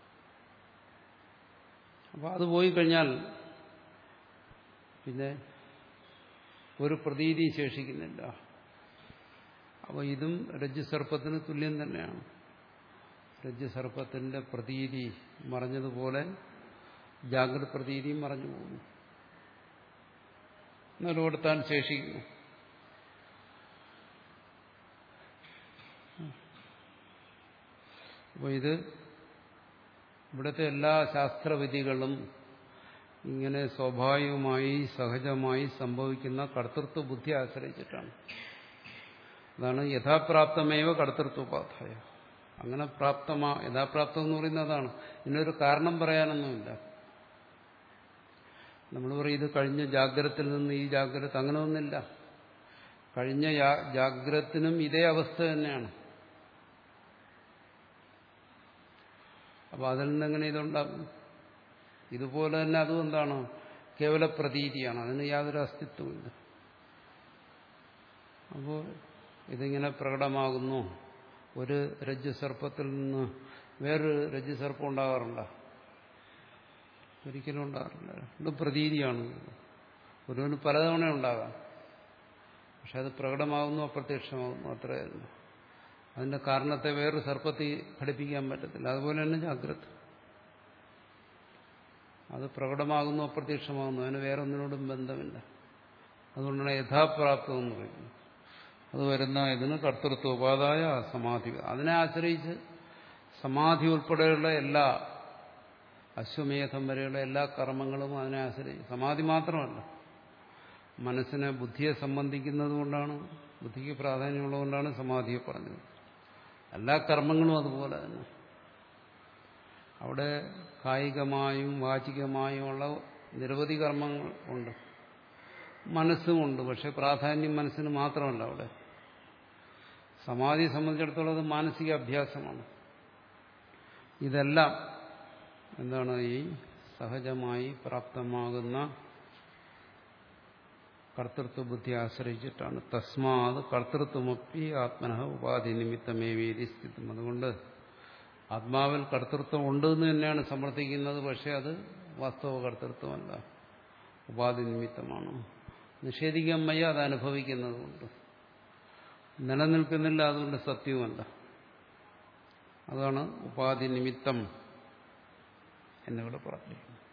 അപ്പോൾ അത് പോയി കഴിഞ്ഞാൽ പിന്നെ ഒരു പ്രതീതി ശേഷിക്കുന്നില്ല. അപ്പോൾ ഇതും രജ്ജുസർപ്പത്തിന് തുല്യം തന്നെയാണ്. രജ്ജുസർപ്പത്തിന്റെ പ്രതീതി മറഞ്ഞതുപോലെ ജാഗ്രത പ്രതീതിയും മറഞ്ഞു പോകുന്നു, നിലകൊടുത്താൻ ശേഷിക്കുന്നു. അപ്പോൾ ഇത് ഇവിടുത്തെ എല്ലാ ശാസ്ത്രവിധികളും ഇങ്ങനെ സ്വാഭാവികമായി സഹജമായി സംഭവിക്കുന്ന കർത്തൃത്വ ബുദ്ധി ആശ്രയിച്ചിട്ടാണ്. അതാണ് യഥാപ്രാപ്തമേവ കർത്തൃത്വോപാധ്യായ. അങ്ങനെ പ്രാപ്തമാ, യഥാപ്രാപ്തം എന്ന് പറയുന്നത് അതാണ്. ഇതിനൊരു കാരണം പറയാനൊന്നുമില്ല. നമ്മൾ പറയും ഇത് കഴിഞ്ഞ ജാഗ്രതത്തിൽ നിന്ന് ഈ ജാഗ്രത, അങ്ങനെ ഒന്നില്ല. കഴിഞ്ഞ ജാഗ്രതത്തിനും ഇതേ അവസ്ഥ തന്നെയാണ്. അപ്പൊ അതിൽ നിന്നെങ്ങനെ ഇതുണ്ടാകും? ഇതുപോലെ തന്നെ അതും എന്താണ്? കേവല പ്രതീതിയാണ്, അതിന് യാതൊരു അസ്തിത്വമില്ല. അപ്പോൾ ഇതിങ്ങനെ പ്രകടമാകുന്നു. ഒരു രജ്ജുസർപ്പത്തിൽ നിന്ന് വേറൊരു രജ്ജുസർപ്പം ഉണ്ടാകാറുണ്ടോ? ഒരിക്കലും ഉണ്ടാകാറില്ല. ഇത് പ്രതീതിയാണ്. ഒരുവന് പലതവണ ഉണ്ടാകാം, പക്ഷെ അത് പ്രകടമാകുന്നു, അപ്രത്യക്ഷമാകുന്നു, അത്രയായിരുന്നു. അതിന്റെ കാരണത്തെ വേറൊരു സർപ്പത്തിൽ ഘടിപ്പിക്കാൻ പറ്റത്തില്ല. അതുപോലെ തന്നെ ജാഗ്രത, അത് പ്രകടമാകുന്നു, അപ്രത്യക്ഷമാകുന്നു, അതിന് വേറെ ഒന്നിനോടും ബന്ധമില്ല. അതുകൊണ്ടാണ് യഥാപ്രാപ്തം എന്ന് പറയുന്നത്. അത് വരുന്ന ഇതിന് കർത്തൃത്വ ഉപാധായ സമാധി, അതിനെ ആശ്രയിച്ച് സമാധി ഉൾപ്പെടെയുള്ള എല്ലാ അശ്വമേധം വരെയുള്ള എല്ലാ കർമ്മങ്ങളും അതിനെ ആശ്രയിച്ച്. സമാധി മാത്രമല്ല, മനസ്സിനെ ബുദ്ധിയെ സംബന്ധിക്കുന്നത് കൊണ്ടാണ്, ബുദ്ധിക്ക് പ്രാധാന്യമുള്ളതുകൊണ്ടാണ് സമാധിയെ പറഞ്ഞത്. എല്ലാ കർമ്മങ്ങളും അതുപോലെ തന്നെ. അവിടെ കായികമായും വാചികമായുമുള്ള നിരവധി കർമ്മങ്ങൾ ഉണ്ട്, മനസ്സുമുണ്ട്. പക്ഷെ പ്രാധാന്യം മനസ്സിന് മാത്രമല്ല. അവിടെ സമാധിയെ സംബന്ധിച്ചിടത്തോളം അത് മാനസിക അഭ്യാസമാണ്. ഇതെല്ലാം എന്താണ്? ഈ സഹജമായി പ്രാപ്തമാകുന്ന കർത്തൃത്വ ബുദ്ധി ആശ്രയിച്ചിട്ടാണ്. തസ്മാത് കർത്തൃത്വമൊപ്പി ആത്മനഃ ഉപാധി നിമിത്തമേവേദി സ്ഥിതം. അതുകൊണ്ട് ആത്മാവിൽ കർത്തൃത്വം ഉണ്ടെന്ന് തന്നെയാണ് സമർത്ഥിക്കുന്നത്. പക്ഷെ അത് വാസ്തവ കർത്തൃത്വമല്ല, ഉപാധി നിമിത്തമാണ്. നിഷേധിക്കാൻ വയ്യ, അത് അനുഭവിക്കുന്നതുകൊണ്ട്. നിലനിൽക്കുന്നില്ല, അതുകൊണ്ട് സത്യവുമല്ല. അതാണ് ഉപാധി നിമിത്തം എന്നിവിടെ പറഞ്ഞിരിക്കുന്നത്.